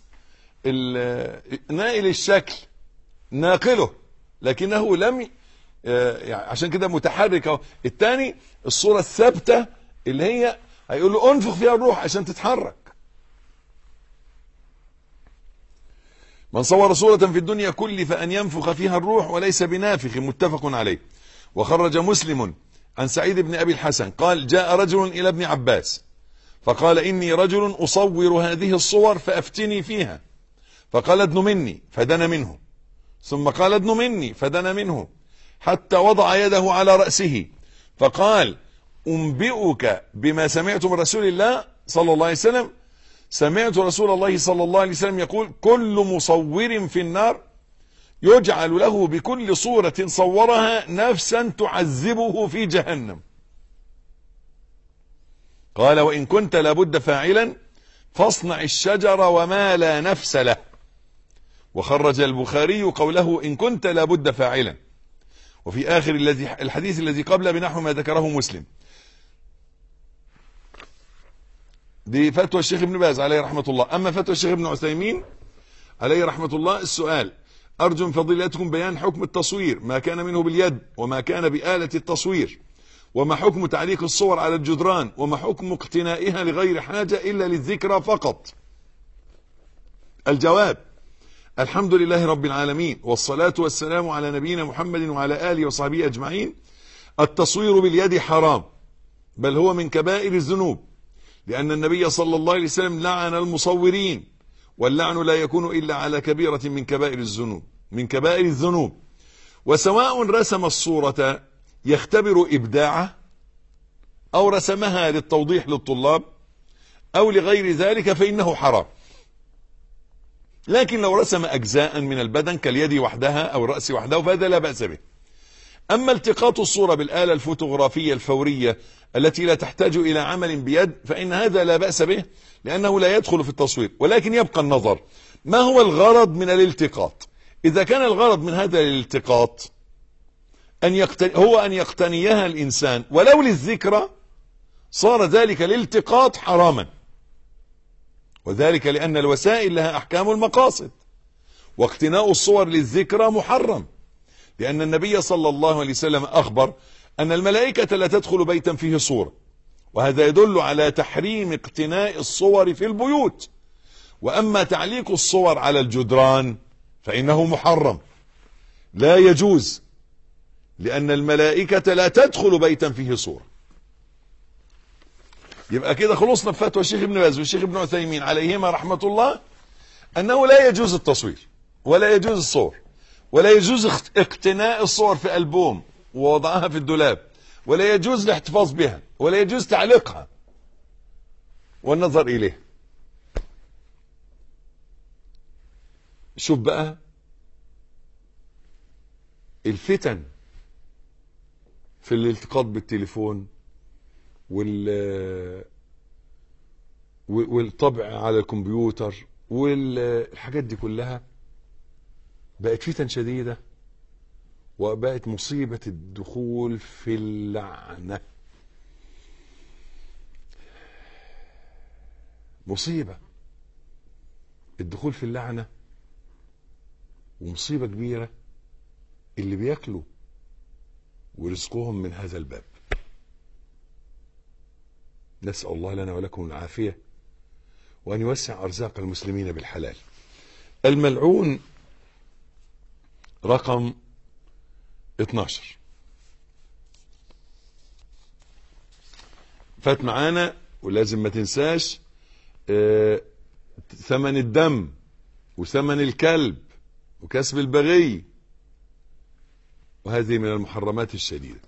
ناقل الشكل، ناقله، لكنه لم يعني عشان كده متحرك اهو. الثاني الصورة الثابتة اللي هي هيقول له انفخ فيها الروح عشان تتحرك. من صور صورة في الدنيا كل فأن ينفخ فيها الروح وليس بنافخ، متفق عليه. وخرج مسلم عن سعيد بن أبي الحسن قال جاء رجل إلى ابن عباس فقال إني رجل أصور هذه الصور فأفتني فيها، فقال ادن مني فدنا منه، ثم قال ادن مني فدنا منه، حتى وضع يده على رأسه فقال أنبئك بما سمعت من رسول الله صلى الله عليه وسلم. سمعت رسول الله صلى الله عليه وسلم يقول كل مصور في النار يجعل له بكل صورة صورها نفسا تعذبه في جهنم. قال وإن كنت لابد فاعلا فاصنع الشجر وما لا نفس له. وخرج البخاري قوله إن كنت لابد فاعلا، وفي آخر الذي الحديث الذي قبل بنحو ما ذكره مسلم. دي فتوى الشيخ ابن باز عليه رحمة الله. أما فتوى الشيخ ابن عثيمين عليه رحمة الله، السؤال: أرجو من فضيلتكم بيان حكم التصوير، ما كان منه باليد وما كان بآلة التصوير، وما حكم تعليق الصور على الجدران، وما حكم اقتنائها لغير حاجة إلا للذكرى فقط. الجواب: الحمد لله رب العالمين، والصلاة والسلام على نبينا محمد وعلى آله وصحبه أجمعين. التصوير باليد حرام، بل هو من كبائر الذنوب، لأن النبي صلى الله عليه وسلم لعن المصورين، واللعن لا يكون إلا على كبيرة من كبائر الذنوب من كبائر الذنوب. وسواء رسم الصورة يختبر إبداعه، أو رسمها للتوضيح للطلاب، أو لغير ذلك، فإنه حرام. لكن لو رسم أجزاء من البدن كاليد وحدها أو الرأس وحده فهذا لا بأس به. أما التقاط الصورة بالآلة الفوتوغرافية الفورية التي لا تحتاج إلى عمل بيد فإن هذا لا بأس به، لأنه لا يدخل في التصوير. ولكن يبقى النظر، ما هو الغرض من الالتقاط؟ إذا كان الغرض من هذا الالتقاط أن يقتني هو أن يقتنيها الإنسان ولو للذكرى، صار ذلك الالتقاط حراما، وذلك لأن الوسائل لها أحكام المقاصد، واقتناء الصور للذكرى محرم، لأن النبي صلى الله عليه وسلم أخبر أن الملائكة لا تدخل بيتا فيه صورة، وهذا يدل على تحريم اقتناء الصور في البيوت. وأما تعليق الصور على الجدران فإنه محرم، لا يجوز، لأن الملائكة لا تدخل بيتا فيه صورة. يبقى كده خلصنا بفتوى الشيخ ابن باز والشيخ ابن عثيمين عليهما رحمة الله، أنه لا يجوز التصوير، ولا يجوز الصور، ولا يجوز اقتناء الصور في ألبوم ووضعها في الدولاب، ولا يجوز الاحتفاظ بها، ولا يجوز تعليقها والنظر إليه. شوف بقى الفتن في الالتقاط بالتليفون وال والطبع على الكمبيوتر والحاجات دي كلها، بقت فتن شديدة، وبقت مصيبة الدخول في اللعنة. مصيبة الدخول في اللعنة، ومصيبة كبيرة اللي بياكلوا ورزقهم من هذا الباب. نسأل الله لنا ولكم العافية، وأن يوسع أرزاق المسلمين بالحلال. الملعون رقم اتناشر فات معانا، ولازم ما تنساش اه ثمن الدم وثمن الكلب وكسب البغي، وهذه من المحرمات الشديدة.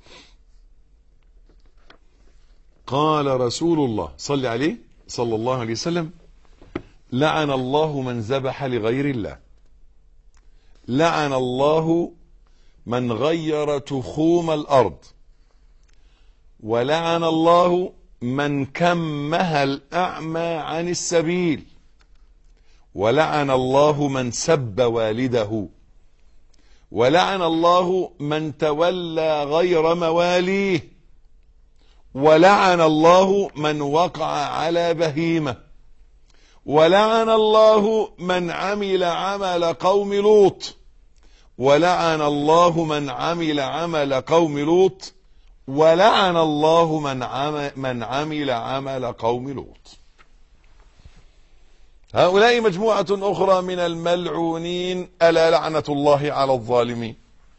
قال رسول الله صل عليه صلى الله عليه وسلم: لعن الله من ذبح لغير الله، لعن الله من غير تخوم الأرض، ولعن الله من كمها الأعمى عن السبيل، ولعن الله من سب والده، ولعن الله من تولى غير مواليه، ولعن الله من وقع على بهيمة، ولعن الله من عمل عمل قوم لوط، ولعن الله من عمل عمل قوم لوط، ولعن الله من عمل, من عمل عمل قوم لوط. هؤلاء مجموعة أخرى من الملعونين، ألا لعنة الله على الظالمين.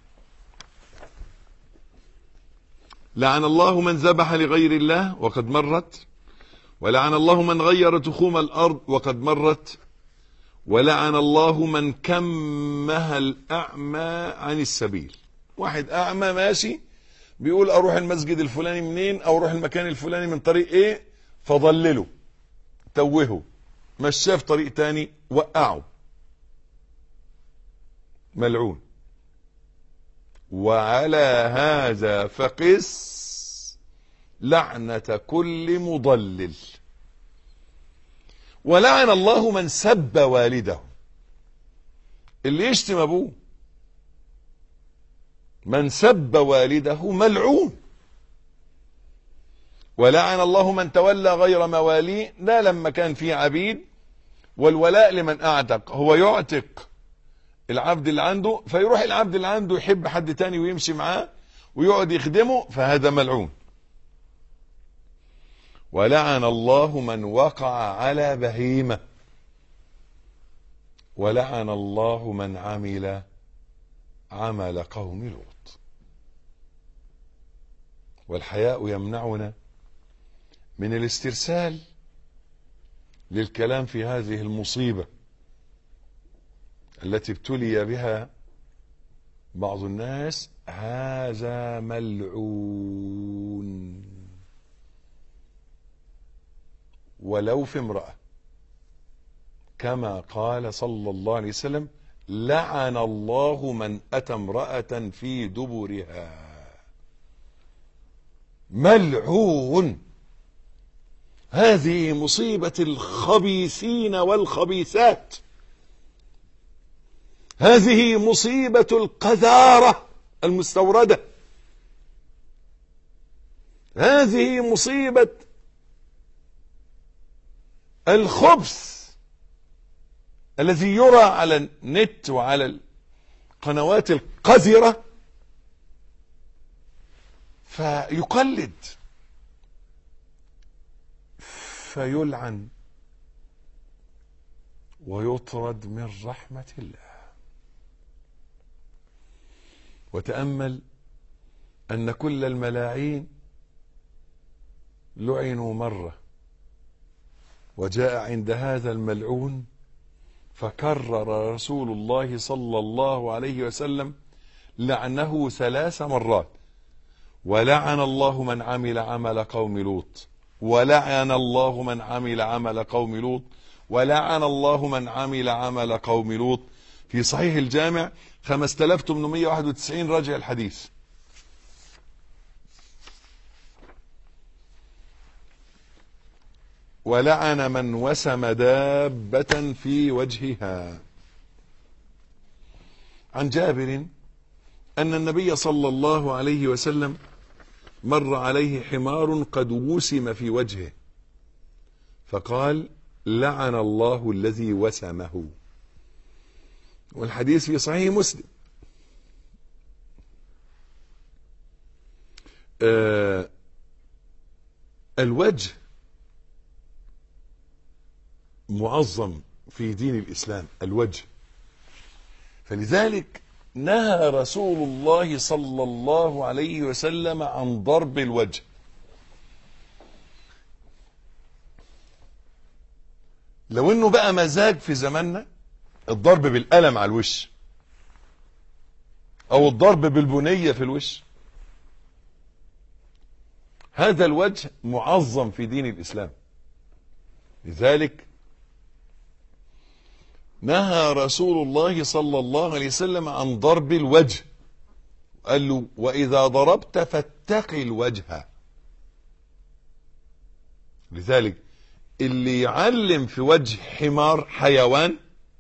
لعن الله من ذبح لغير الله وقد مرت، ولعن الله من غير تخوم الأرض وقد مرت، ولعن الله من كمها الأعمى عن السبيل. واحد أعمى ماشي بيقول أروح المسجد الفلاني منين، أو أروح المكان الفلاني من طريق إيه، فضلله توهه، مشاه في طريق تاني وقعه، ملعون. وعلى هذا فقس لعنة كل مضلل. ولعن الله من سب والده، اللي يشتم ابوه، من سب والده ملعون. ولعن الله من تولى غير مواليه، ده لما كان في عبيد والولاء لمن اعتق، هو يعتق العبد اللي عنده، فيروح العبد اللي عنده يحب حد تاني ويمشي معاه ويقعد يخدمه، فهذا ملعون. ولعن الله من وقع على بهيمة، ولعن الله من عمل عمل قوم لوط. والحياء يمنعنا من الاسترسال للكلام في هذه المصيبة التي ابتلي بها بعض الناس. هذا ملعون ولو في امرأة، كما قال صلى الله عليه وسلم: لعن الله من أتى امرأة في دبرها. ملعون. هذه مصيبة الخبيثين والخبيثات، هذه مصيبة القذارة المستوردة، هذه مصيبة الخبث الذي يرى على النت وعلى القنوات القذرة، فيقلد فيلعن ويطرد من رحمة الله. وتأمل أن كل الملاعين لعنوا مرة، وجاء عند هذا الملعون فكرر رسول الله صلى الله عليه وسلم لعنه ثلاث مرات: ولعن الله من عمل عمل قوم لوط، ولعن الله من عمل عمل قوم لوط، ولعن الله من عمل عمل قوم لوط. في صحيح الجامع خمسة آلاف وثمانمائة وواحد وتسعين راجع الحديث. ولعن من وسم دابة في وجهها. عن جابر أن النبي صلى الله عليه وسلم مر عليه حمار قد وسم في وجهه، فقال: لعن الله الذي وسمه. والحديث في صحيح مسلم. آه الوجه معظم في دين الإسلام، الوجه. فلذلك نهى رسول الله صلى الله عليه وسلم عن ضرب الوجه. لو انه بقى مزاج في زماننا الضرب بالقلم على الوش، او الضرب بالبنية في الوش، هذا الوجه معظم في دين الإسلام. لذلك نهى رسول الله صلى الله عليه وسلم عن ضرب الوجه، قال له: وإذا ضربت فاتق الوجه. لذلك اللي يعلم في وجه حمار حيوان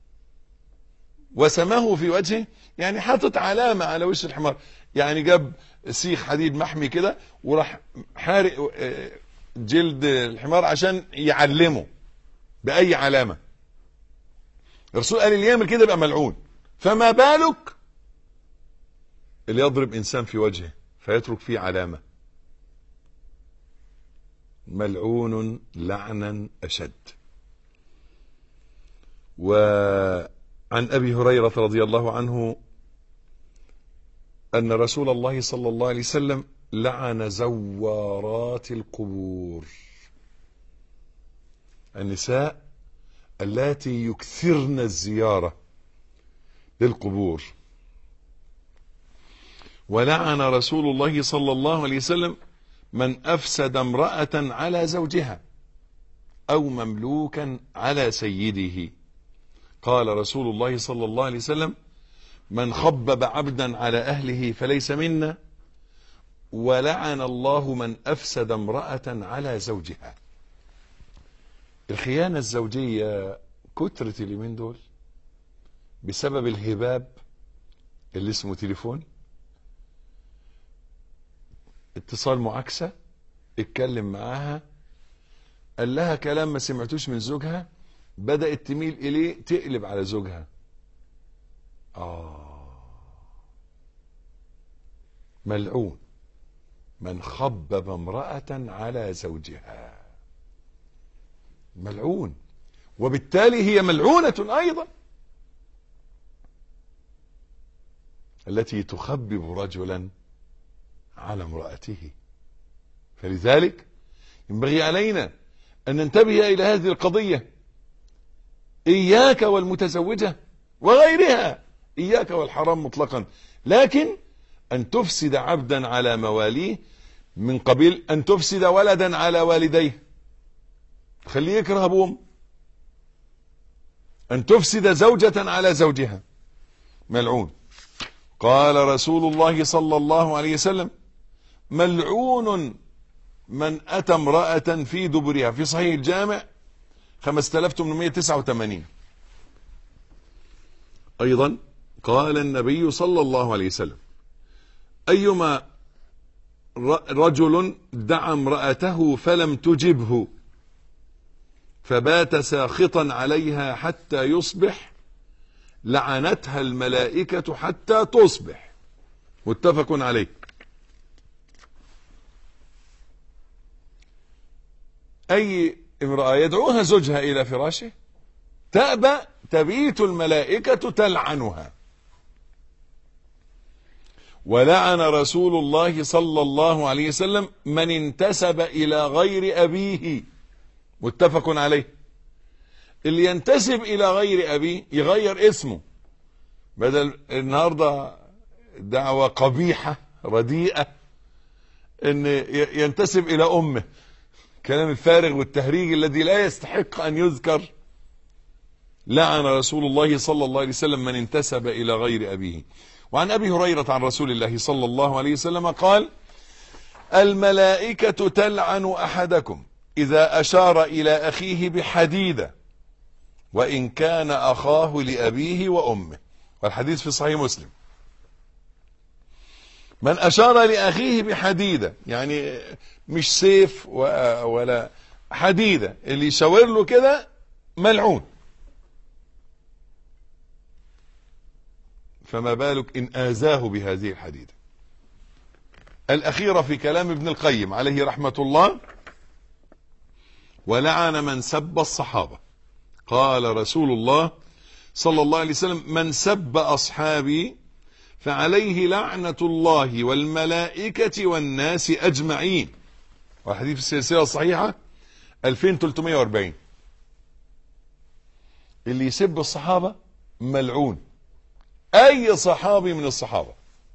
وسمه في وجهه، يعني حاطط علامة على وش الحمار، يعني جاب سيخ حديد محمي كده وراح حارق جلد الحمار عشان يعلمه بأي علامة. الرسول قال اللي يعمل كده يبقى ملعون، فما بالك اللي يضرب إنسان في وجهه فيترك فيه علامة؟ ملعون لعنا أشد. وعن أبي هريرة رضي الله عنه أن رسول الله صلى الله عليه وسلم لعن زوارات القبور، النساء اللاتي يكثرن الزيارة للقبور. ولعن رسول الله صلى الله عليه وسلم من أفسد امرأة على زوجها أو مملوكا على سيده. قال رسول الله صلى الله عليه وسلم: من خبب عبدا على أهله فليس منا. ولعن الله من أفسد امرأة على زوجها. الخيانة الزوجية كترت اليومين دول بسبب الهباب اللي اسمه تليفون، اتصال معاكسة، اتكلم معاها قال لها كلام ما سمعتوش من زوجها، بدأت تميل إليه تقلب على زوجها. آه ملعون من خبب امرأة على زوجها، ملعون، وبالتالي هي ملعونة أيضا التي تخبب رجلا على امرأته. فلذلك ينبغي علينا أن ننتبه إلى هذه القضية. إياك والمتزوجة وغيرها، إياك والحرام مطلقا، لكن أن تفسد عبدا على مواليه من قبيل أن تفسد ولدا على والديه، خليه يكره أبوه. أن تفسد زوجة على زوجها، ملعون. قال رسول الله صلى الله عليه وسلم: ملعون من أتى امرأة في دبرها، في صحيح الجامع خمسة آلاف وثمانمائة وتسعة وثمانين. أيضا قال النبي صلى الله عليه وسلم: أيما رجل دعا امرأته فلم تجبه فبات ساخطا عليها حتى يصبح لعنتها الملائكة حتى تصبح. متفق عليه. أي امرأة يدعوها زوجها إلى فراشه تأبى تبيت الملائكة تلعنها. ولعن رسول الله صلى الله عليه وسلم من انتسب إلى غير أبيه. متفق عليه. اللي ينتسب إلى غير أبيه يغير اسمه، بدل النهاردة دعوة قبيحة رديئة ان ينتسب إلى أمه، كلام الفارغ والتهريج الذي لا يستحق أن يذكر. لعن رسول الله صلى الله عليه وسلم من انتسب إلى غير أبيه. وعن أبي هريرة عن رسول الله صلى الله عليه وسلم قال: الملائكة تلعن أحدكم إذا أشار إلى أخيه بحديدة وإن كان أخاه لأبيه وأمه. والحديث في صحيح مسلم. من أشار لأخيه بحديدة يعني مش سيف ولا حديدة، اللي يشاور له كده ملعون. فما بالك إن آذاه بهذه الحديدة. الأخيرة في كلام ابن القيم عليه رحمة الله: ولعن من سب الصحابة. قال رسول الله صلى الله عليه وسلم: من سب أصحابي فعليه لعنة الله والملائكة والناس أجمعين. والحديث في السلسلة الصحيحة ألفين وثلاثمائة وأربعين. اللي يسب الصحابة ملعون، أي صحابي من الصحابة.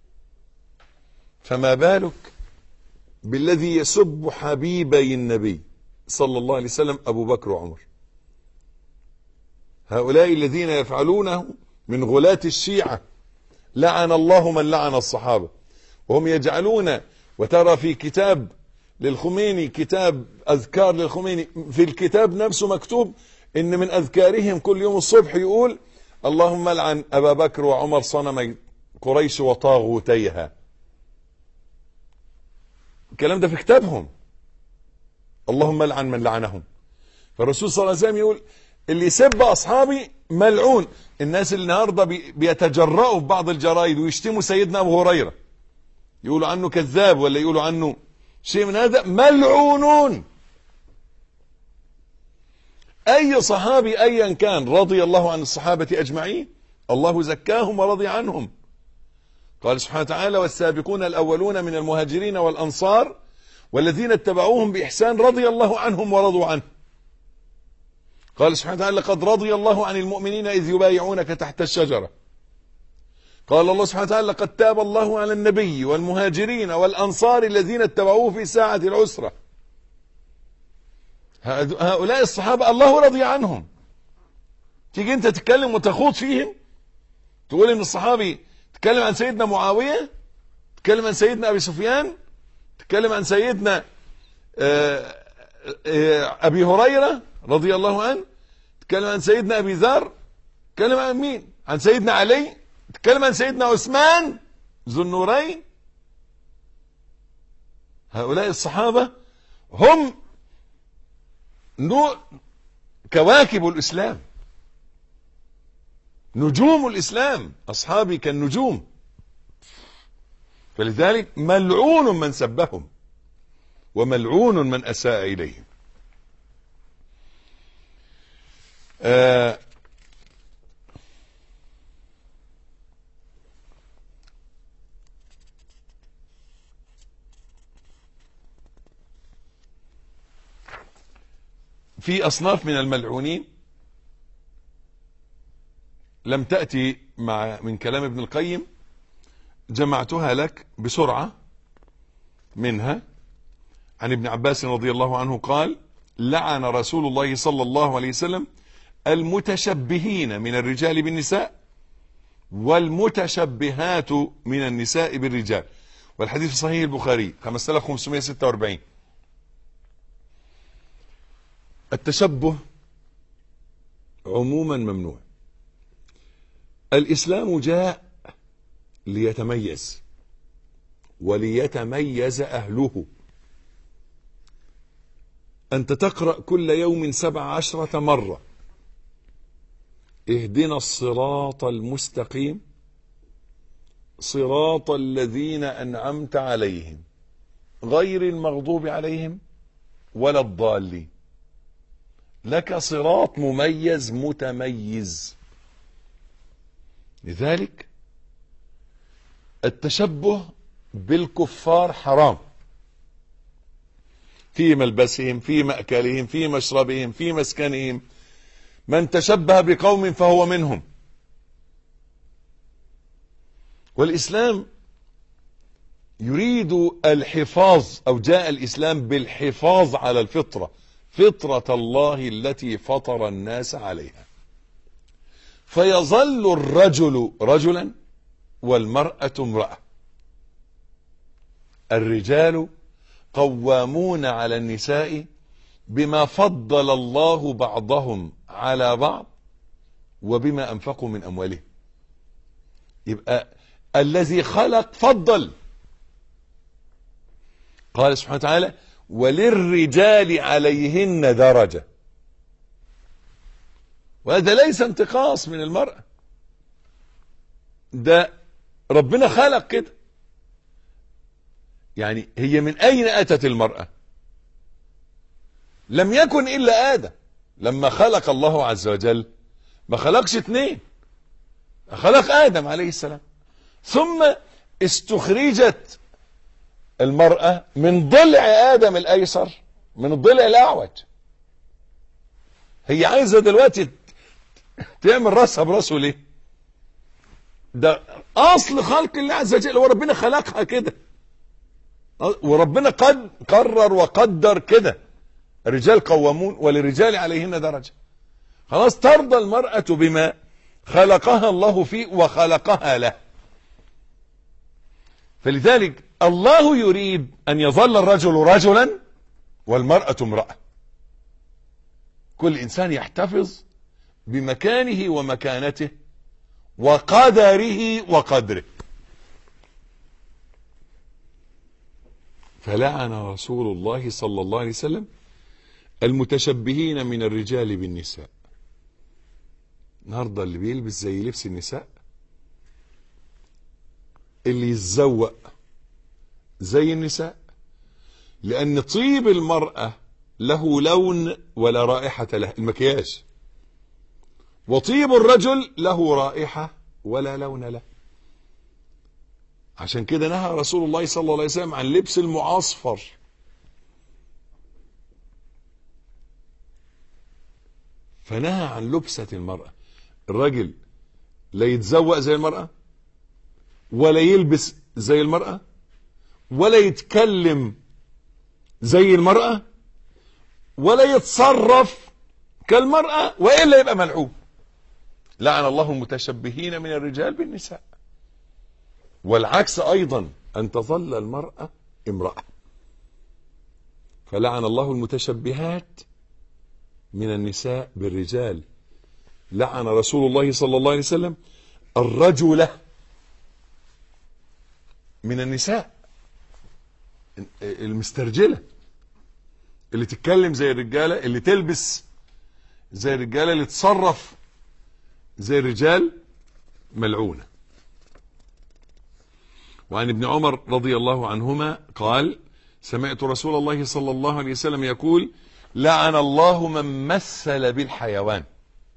فما بالك بالذي يسب حبيبي النبي صلى الله عليه وسلم أبو بكر وعمر. هؤلاء الذين يفعلونه من غلاة الشيعة، لعن الله من لعن الصحابة. وهم يجعلون، وترى في كتاب للخميني كتاب أذكار للخميني، في الكتاب نفسه مكتوب إن من أذكارهم كل يوم الصبح يقول اللهم لعن أبا بكر وعمر صنمي قريش وطاغوتيها. الكلام ده في كتابهم، اللهم لعن من لعنهم. فالرسول صلى الله عليه وسلم يقول اللي يسب أصحابي ملعون. الناس اللي النهارده بيتجرؤوا في بعض الجرايد ويشتموا سيدنا أبو هريرة، يقولوا عنه كذاب ولا يقولوا عنه شيء من هذا، ملعونون. أي صحابي أيا كان رضي الله عن الصحابة أجمعين، الله زكاهم ورضي عنهم. قال سبحانه وتعالى والسابقون الأولون من المهاجرين والأنصار والذين اتبعوهم بإحسان رضي الله عنهم ورضوا عنه. قال سبحانه وتعالى لقد رضي الله عن المؤمنين إذ يبايعونك تحت الشجرة. قال الله سبحانه وتعالى لقد تاب الله على النبي والمهاجرين والأنصار الذين اتبعوه في ساعة العسرة. هؤلاء الصحابة الله رضي عنهم. تيجي انت تتكلم وتخوض فيهم، تقول ان الصحابي، تتكلم عن سيدنا معاوية، تتكلم عن سيدنا أبي سفيان، تتكلم عن سيدنا أبي هريرة رضي الله عنه، تتكلم عن سيدنا أبي ذر، تتكلم عن مين؟ عن سيدنا علي، تتكلم عن سيدنا عثمان ذو النورين. هؤلاء الصحابة هم كواكب الإسلام، نجوم الإسلام. أصحابي كالنجوم، فلذلك ملعون من سبهم وملعون من أساء إليهم. آه في أصناف من الملعونين لم تأتي مع من كلام ابن القيم، جمعتها لك بسرعة. منها عن ابن عباس رضي الله عنه قال لعن رسول الله صلى الله عليه وسلم المتشبهين من الرجال بالنساء والمتشبهات من النساء بالرجال. والحديث في صحيح البخاري خمسة آلاف وخمسمائة وستة وأربعين. التشبه عموما ممنوع. الإسلام جاء ليتميز وليتميز أهله. أنت تقرأ كل يوم سبع عشرة مرة اهدنا الصراط المستقيم صراط الذين أنعمت عليهم غير المغضوب عليهم ولا الضالين. لك صراط مميز متميز. لذلك التشبه بالكفار حرام، في ملبسهم، في مأكلهم، في مشربهم، في مسكنهم. من تشبه بقوم فهو منهم. والإسلام يريد الحفاظ، أو جاء الإسلام بالحفاظ على الفطرة، فطرة الله التي فطر الناس عليها. فيظل الرجل رجلا والمرأة امرأة. الرجال قوامون على النساء بما فضل الله بعضهم على بعض وبما أنفقوا من أموالهم. يبقى الذي خلق فضل. قال سبحانه وتعالى وللرجال عليهن درجة. وهذا ليس انتقاص من المرأة، ده ربنا خلق كده. يعني هي من أين أتت المرأة؟ لم يكن إلا آدم. لما خلق الله عز وجل ما خلقش اثنين، خلق آدم عليه السلام. ثم استخرجت المرأة من ضلع آدم الأيسر، من الضلع الأعوج. هي عايزة دلوقتي تعمل راسها براسه ليه؟ ده أصل خلق الله عز وجل، وربنا خلقها كده، وربنا قد قرر وقدر كده. الرجال قوامون وللرجال عليهن درجة. خلاص ترضى المرأة بما خلقها الله فيه وخلقها له. فلذلك الله يريد أن يظل الرجل رجلا والمرأة امرأة. كل إنسان يحتفظ بمكانه ومكانته وقدره وقدره. فلعن رسول الله صلى الله عليه وسلم المتشبهين من الرجال بالنساء. النهارده اللي بيلبس زي لبس النساء، اللي يتزوق زي النساء، لأن طيب المرأة له لون ولا رائحة له، المكياج، وطيب الرجل له رائحة ولا لون له. عشان كده نهى رسول الله صلى الله عليه وسلم عن لبس المعاصفر. فنهى عن لبسة المرأة. الرجل لا يتزوق زي المرأة، ولا يلبس زي المرأة، ولا يتكلم زي المرأة، ولا يتصرف كالمرأة، وإلا يبقى ملعون. لعن الله المتشبهين من الرجال بالنساء. والعكس أيضا، أن تظل المرأة امرأة. فلعن الله المتشبهات من النساء بالرجال. لعن رسول الله صلى الله عليه وسلم الرجلة من النساء، المسترجلة، اللي تتكلم زي الرجالة، اللي تلبس زي الرجالة، اللي تصرف زي الرجال، ملعونة. وعن ابن عمر رضي الله عنهما قال: سمعت رسول الله صلى الله عليه وسلم يقول: لعن الله من مثل بالحيوان.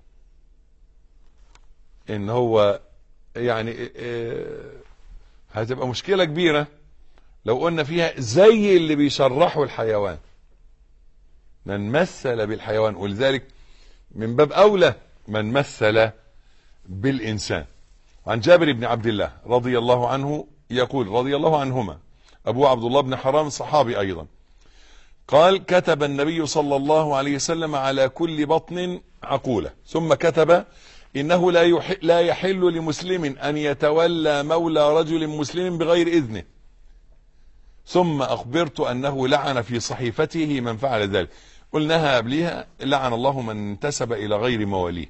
ان هو يعني هتبقى مشكلة كبيرة لو قلنا فيها زي اللي بيشرحوا الحيوان، من مثل بالحيوان. ولذلك من باب أولى من مثل بالإنسان. عن جابر بن عبد الله رضي الله عنه يقول رضي الله عنهما، أبو عبد الله بن حرام صحابي أيضا، قال: كتب النبي صلى الله عليه وسلم على كل بطن عقولة، ثم كتب: إنه لا يحل, لا يحل لمسلم أن يتولى مولى رجل مسلم بغير إذنه. ثم أخبرت أنه لعن في صحيفته من فعل ذلك. قلناها قبلها: لعن الله من انتسب إلى غير مواليه.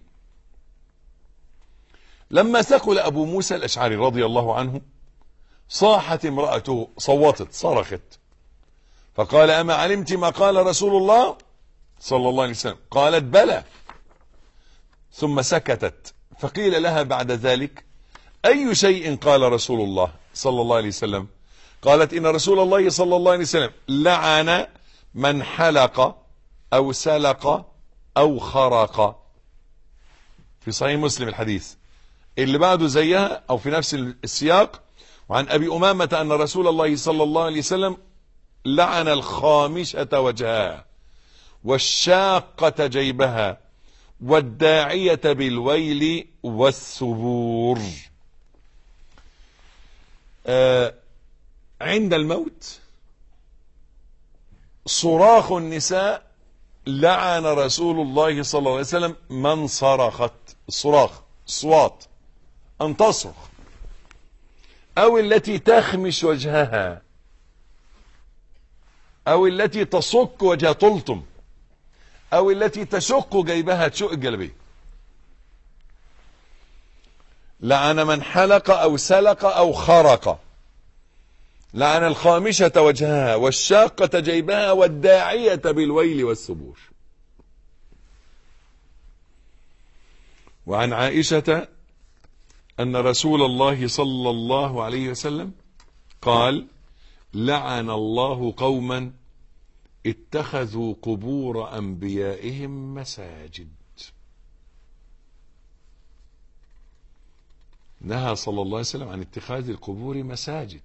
لما ثقل أبو موسى الأشعري رضي الله عنه، صاحت امرأته، صوتت، صرخت، فقال: أما علمت ما قال رسول الله صلى الله عليه وسلم؟ قالت: بلى. ثم سكتت. فقيل لها بعد ذلك: أي شيء قال رسول الله صلى الله عليه وسلم؟ قالت: إن رسول الله صلى الله عليه وسلم لعن من حلق أو سلق أو خرق. في صحيح مسلم الحديث اللي بعده زيها أو في نفس السياق. وعن أبي أمامة أن رسول الله صلى الله عليه وسلم لعن الخامشة وجهها، والشاقة جيبها، والداعية بالويل والثبور. آه عند الموت صراخ النساء، لعن رسول الله صلى الله عليه وسلم من صرخت. الصراخ، الصوات، أن تصرخ، أو التي تخمش وجهها، أو التي تصك وجهها، تلطم، أو التي تشق جيبها، تشق الجلبية. لعن من حلق أو سلق أو خرق. لعن الخامشة وجهها، والشاقة جيبها، والداعية بالويل والثبور. وعن عائشة أن رسول الله صلى الله عليه وسلم قال: لعن الله قوما اتخذوا قبور أنبيائهم مساجد. نهى صلى الله عليه وسلم عن اتخاذ القبور مساجد.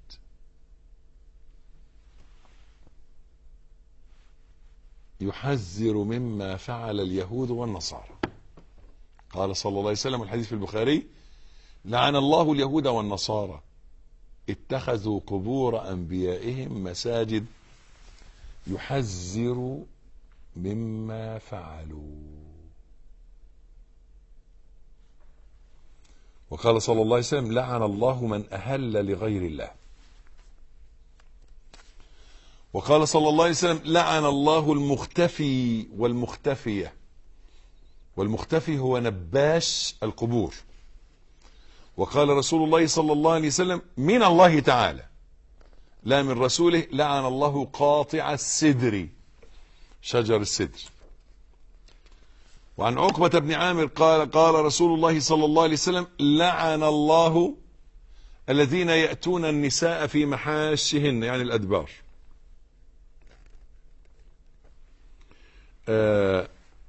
يحذر مما فعل اليهود والنصارى. قال صلى الله عليه وسلم، الحديث في البخاري: لعن الله اليهود والنصارى اتخذوا قبور أنبيائهم مساجد. يحذر مما فعلوا. وقال صلى الله عليه وسلم: لعن الله من أهل لغير الله. وقال صلى الله عليه وسلم لعن الله المختفي والمختفية. والمختفي هو نباش القبور. وقال رسول الله صلى الله عليه وسلم من الله تعالى لا من رسوله لعن الله قاطع السدر، شجر السدر. وعن عقبة بن عامر قال قال رسول الله صلى الله عليه وسلم لعن الله الذين يأتون النساء في محاشهن، يعني الأدبار. آه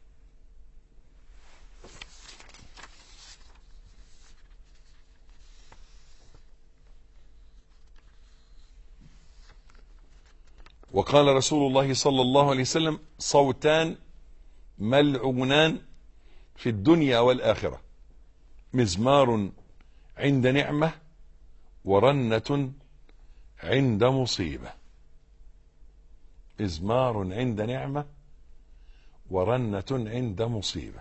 وقال رسول الله صلى الله عليه وسلم صوتان ملعونان في الدنيا والآخرة، مزمار عند نعمة ورنة عند مصيبة. مزمار عند نعمة ورنة عند مصيبة.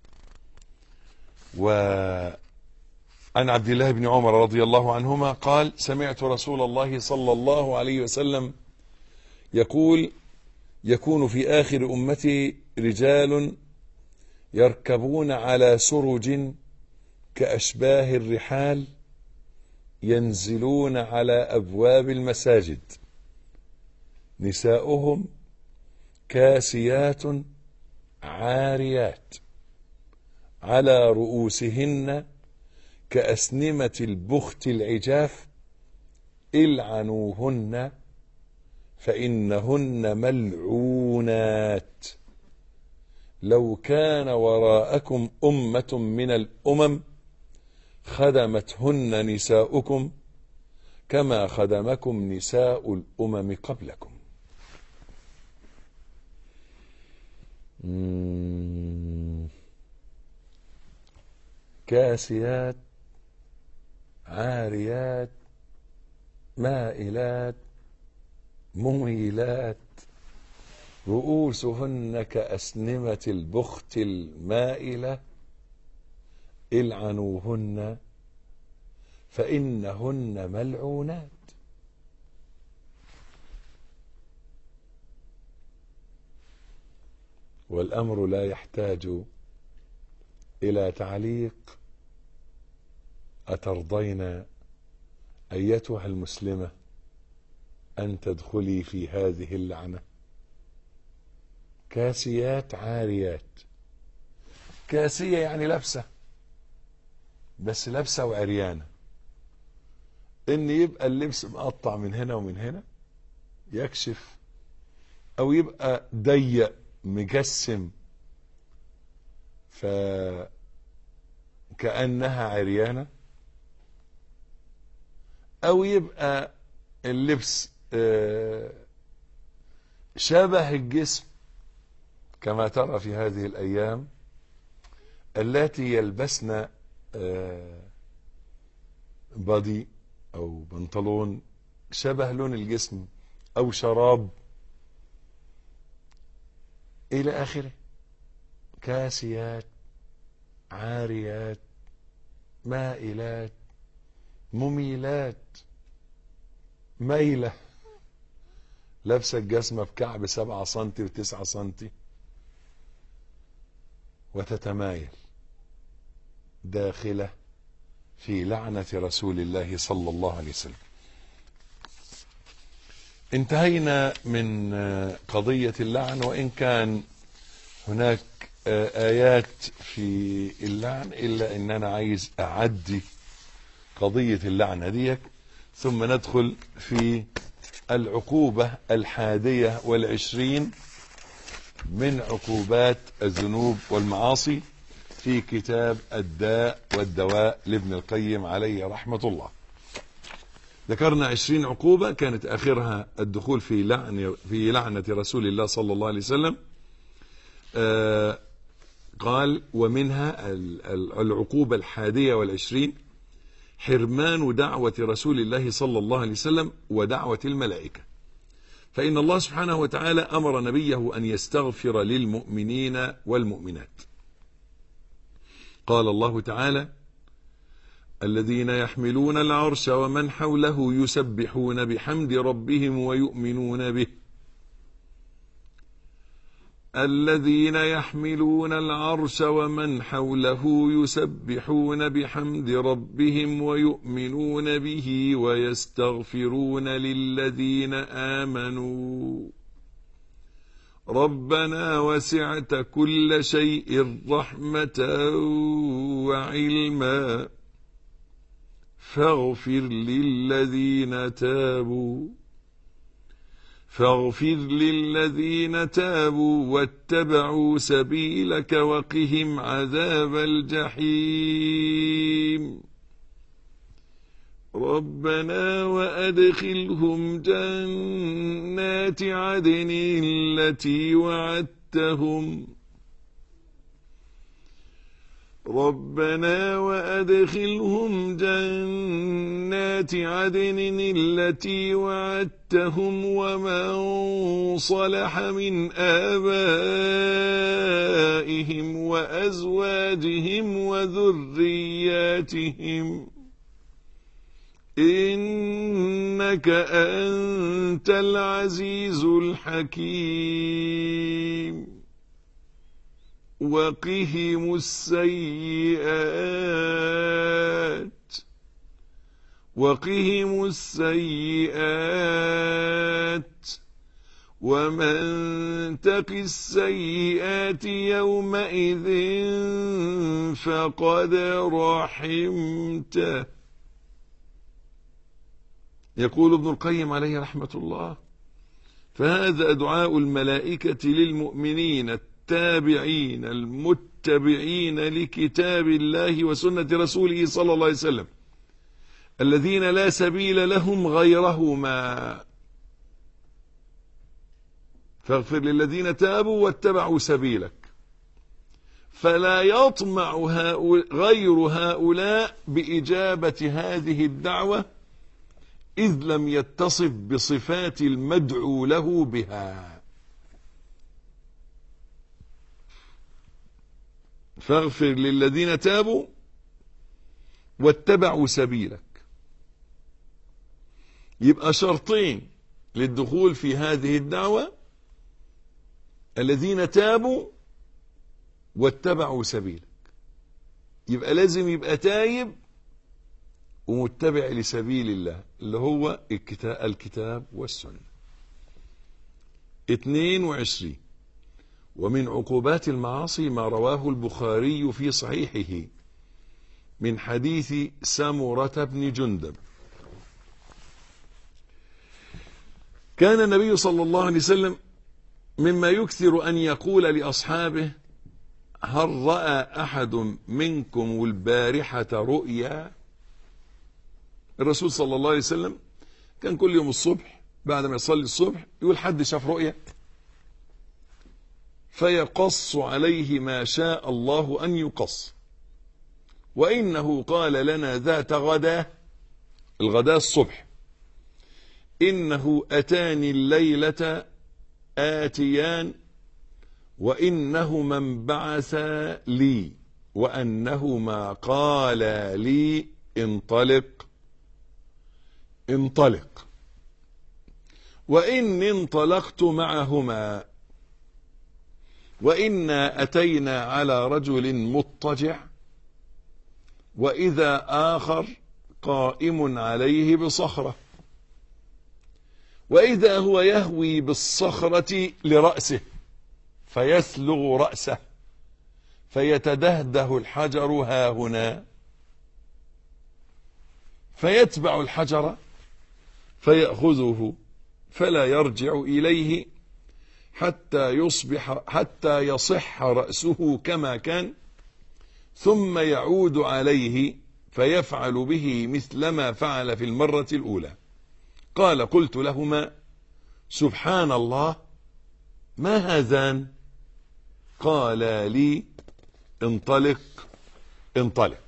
وعن عبد الله بن عمر رضي الله عنهما قال سمعت رسول الله صلى الله عليه وسلم يقول يكون في آخر أمتي رجال يركبون على سرج كأشباه الرحال ينزلون على أبواب المساجد نساؤهم كاسيات عاريات على رؤوسهن كأسنمة البخت العجاف العنوهن فإنهن ملعونات. لو كان وراءكم أمة من الأمم خدمتهن نساؤكم كما خدمكم نساء الأمم قبلكم. كاسيات عاريات مائلات مميلات رؤوسهن كأسنمة البخت المائلة العنوهن فإنهن ملعونات. والأمر لا يحتاج إلى تعليق. أترضين أيتها المسلمة أن تدخلي في هذه اللعنة؟ كاسيات عاريات. كاسية يعني لابسة، بس لابسة وعريانة. إن يبقى اللبس مقطع من هنا ومن هنا يكشف، أو يبقى ضيق مجسم فكأنها عريانة، أو يبقى اللبس شبه الجسم كما ترى في هذه الأيام التي يلبسن بادي أو بنطلون شبه لون الجسم أو شراب إلى آخره. كاسيات عاريات مائلات مميلات ميلة، لابسة الجسمة بكعب سبعة سنتي وتسعة سنتي وتتمايل، داخلة في لعنة رسول الله صلى الله عليه وسلم. انتهينا من قضية اللعن، وإن كان هناك آيات في اللعن إلا إن أنا عايز أعدي قضية اللعنة ديك، ثم ندخل في العقوبة الحادية والعشرين من عقوبات الذنوب والمعاصي في كتاب الداء والدواء لابن القيم عليه رحمة الله. ذكرنا عشرين عقوبة كانت آخرها الدخول في لعن في لعنة رسول الله صلى الله عليه وسلم. آه قال ومنها العقوبة الحادية والعشرين حرمان دعوة رسول الله صلى الله عليه وسلم ودعوة الملائكة، فإن الله سبحانه وتعالى أمر نبيه أن يستغفر للمؤمنين والمؤمنات. قال الله تعالى الذين يحملون العرش ومن حوله يسبحون بحمد ربهم ويؤمنون به الذين يحملون العرش ومن حوله يسبحون بحمد ربهم ويؤمنون به ويستغفرون للذين آمنوا ربنا وسعت كل شيء رحمة وعلما فاغفر للذين تابوا فاغفر للذين تابوا واتبعوا سبيلك وقهم عذاب الجحيم ربنا وأدخلهم جنات عدن التي وعدتهم ربنا وأدخلهم جنات عدن التي وعدتهم ومن صلح من آبائهم وأزواجهم وذرياتهم إنك أنت العزيز الحكيم وقهم السيئات وقهم السيئات ومن تق السيئات يومئذ فقد رحمته. يقول ابن القيم عليه رحمة الله: فهذا دعاء الملائكة للمؤمنين التابعين المتبعين لكتاب الله وسنة رسوله صلى الله عليه وسلم الذين لا سبيل لهم غيرهما، فاغفر للذين تابوا واتبعوا سبيلك. فلا يطمع غير هؤلاء بإجابة هذه الدعوة إذ لم يتصف بصفات المدعو له بها. فاغفر للذين تابوا واتبعوا سبيلك، يبقى شرطين للدخول في هذه الدعوة: الذين تابوا واتبعوا سبيلك. يبقى لازم يبقى تايب ومتبع لسبيل الله اللي هو الكتاب, الكتاب والسنة. اثنين وعشرين: ومن عقوبات المعاصي ما رواه البخاري في صحيحه من حديث سمرة بن جندب. كان النبي صلى الله عليه وسلم مما يكثر أن يقول لأصحابه: هل رأى أحد منكم البارحة رؤيا؟ الرسول صلى الله عليه وسلم كان كل يوم الصبح بعد ما يصلي الصبح يقول: حد شاف رؤيا؟ فيقص عليه ما شاء الله أن يقص. وإنه قال لنا ذات غدا، الغداء الصبح: إنه أتاني الليلة آتيان وإنهما انبعث لي وأنهما قال لي انطلق انطلق، وإني انطلقت معهما، وإنا أتينا على رجل مضطجع وإذا آخر قائم عليه بصخرة، وإذا هو يهوي بالصخرة لرأسه فيسلغ رأسه فيتدهده الحجر هاهنا، فيتبع الحجر فيأخذه فلا يرجع إليه حتى يصبح حتى يصح رأسه كما كان، ثم يعود عليه فيفعل به مثلما فعل في المرة الأولى. قال: قلت لهما: سبحان الله، ما هذان؟ قال لي: انطلق انطلق.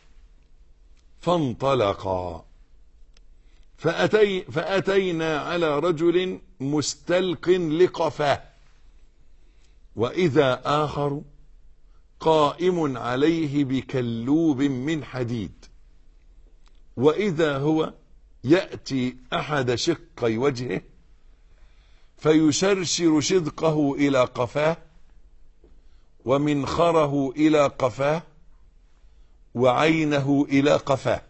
فانطلقا فأتي فأتينا على رجل مستلق لقفاه، وإذا آخر قائم عليه بكلوب من حديد، وإذا هو يأتي أحد شقي وجهه فيشرشر شدقه إلى قفاه ومنخره إلى قفاه وعينه إلى قفاه،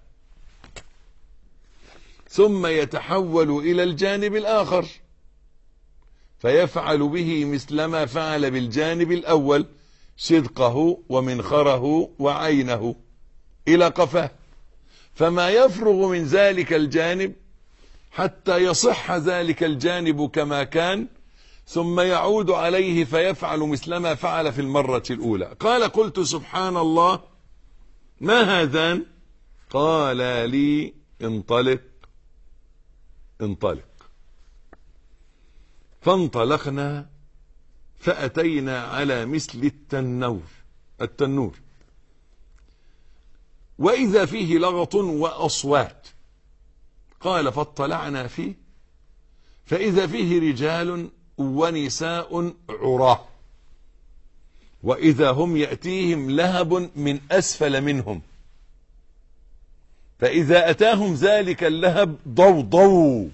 ثم يتحول إلى الجانب الآخر فيفعل به مثلما فعل بالجانب الأول، شدقه ومنخره وعينه إلى قفاه، فما يفرغ من ذلك الجانب حتى يصح ذلك الجانب كما كان، ثم يعود عليه فيفعل مثلما فعل في المرة الأولى. قال قلت سبحان الله ما هذان؟ قال لي انطلق انطلق. فانطلقنا فأتينا على مثل التنور التنور وإذا فيه لغط وأصوات. قال فاطلعنا فيه فإذا فيه رجال ونساء عراه، وإذا هم يأتيهم لهب من أسفل منهم، فإذا أتاهم ذلك اللهب ضوضوا.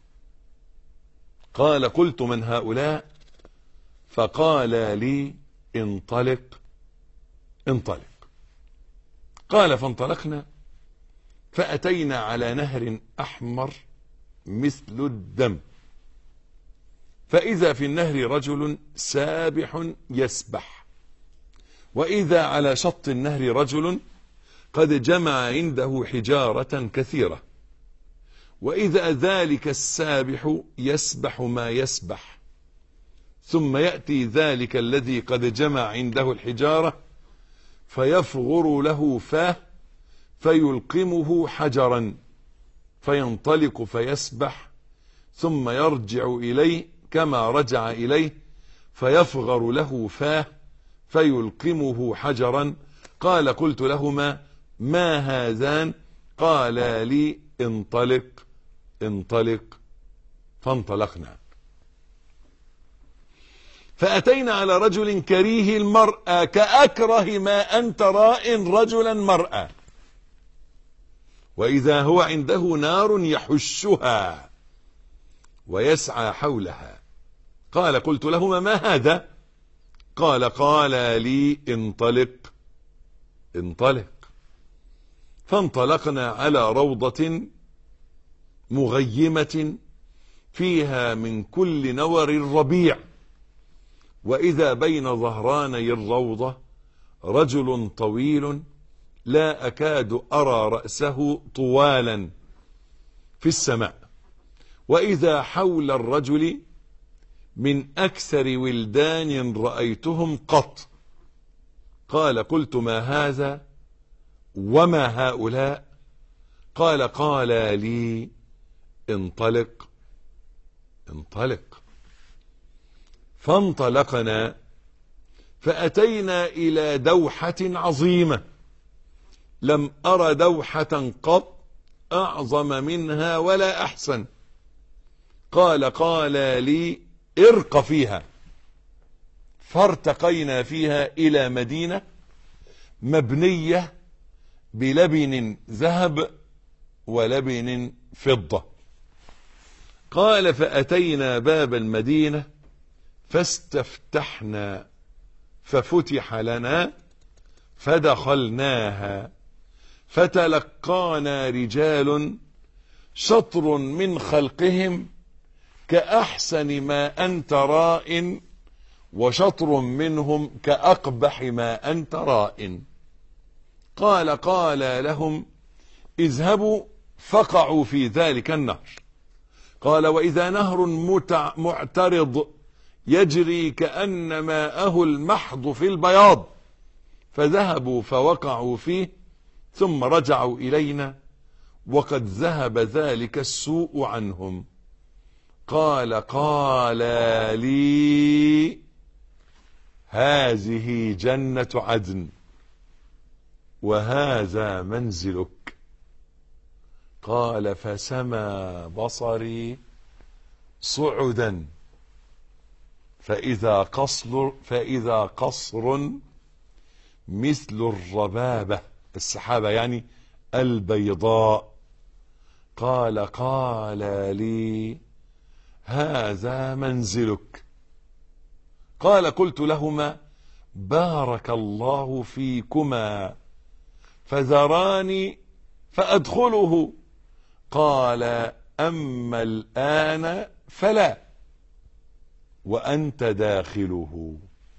قال قلت من هؤلاء؟ فقال لي انطلق انطلق. قال فانطلقنا فأتينا على نهر أحمر مثل الدم، فإذا في النهر رجل سابح يسبح، وإذا على شط النهر رجل قد جمع عنده حجارة كثيرة، وإذا ذلك السابح يسبح ما يسبح، ثم يأتي ذلك الذي قد جمع عنده الحجارة فيفغر له فاه فيلقمه حجرا فينطلق فيسبح، ثم يرجع إليه كما رجع إليه فيفغر له فاه فيلقمه حجرا. قال قلت لهما ما هذان؟ قال لي انطلق انطلق. فانطلقنا فأتينا على رجل كريه المرأة كأكره ما أنت راء رجلا مرأة، وإذا هو عنده نار يحشها ويسعى حولها. قال قلت لهما ما هذا؟ قال قال لي انطلق انطلق. فانطلقنا على روضة مغيمة فيها من كل نور الربيع، وإذا بين ظهراني الروضة رجل طويل لا أكاد أرى رأسه طوالا في السماء، وإذا حول الرجل من أكثر ولدان رأيتهم قط. قال قلت ما هذا وما هؤلاء؟ قال قال لي انطلق انطلق. فانطلقنا فأتينا إلى دوحة عظيمة لم أر دوحة قط أعظم منها ولا أحسن. قال قال لي ارق فيها. فارتقينا فيها إلى مدينة مبنية بلبن ذهب ولبن فضة. قال فأتينا باب المدينة فاستفتحنا ففتح لنا فدخلناها، فتلقانا رجال شطر من خلقهم كأحسن ما أنت راء، وشطر منهم كأقبح ما أنت راء. قال قال لهم اذهبوا فقعوا في ذلك النهر. قال وإذا نهر معترض يجري كأن ماءه المحض في البياض، فذهبوا فوقعوا فيه ثم رجعوا إلينا وقد ذهب ذلك السوء عنهم. قال قال لي هذه جنة عدن وهذا منزلك. قال فسمى بصري صعدا فإذا قصر, فإذا قصر مثل الربابة، السحابة يعني البيضاء. قال قال لي هذا منزلك. قال قلت لهما بارك الله فيكما فذراني فأدخله. قال أما الآن فلا وأنت داخله.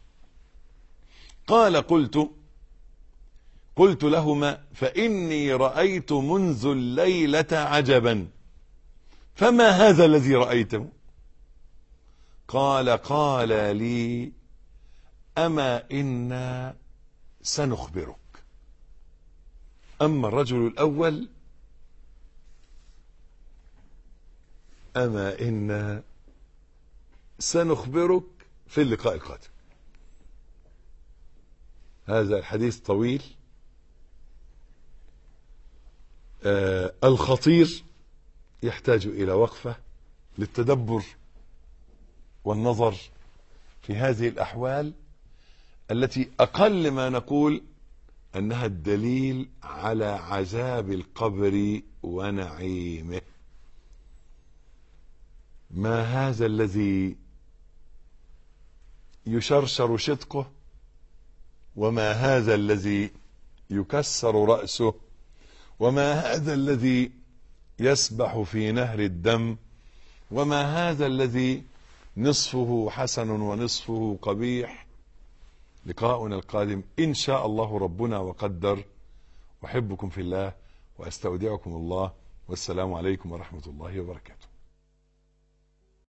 قال قلت قلت لهما فإني رأيت منذ الليلة عجبا، فما هذا الذي رأيته؟ قال قال لي أما إنا سنخبرك. أما الرجل الأول أما إنا سنخبرك في اللقاء القادم. هذا الحديث طويل آه الخطير، يحتاج إلى وقفة للتدبر والنظر في هذه الأحوال التي أقل ما نقول أنها الدليل على عذاب القبر ونعيمه. ما هذا الذي يشرشر شدقه، وما هذا الذي يكسر رأسه، وما هذا الذي يسبح في نهر الدم، وما هذا الذي نصفه حسن ونصفه قبيح. لقاؤنا القادم إن شاء الله ربنا وقدر. أحبكم في الله وأستودعكم الله، والسلام عليكم ورحمة الله وبركاته.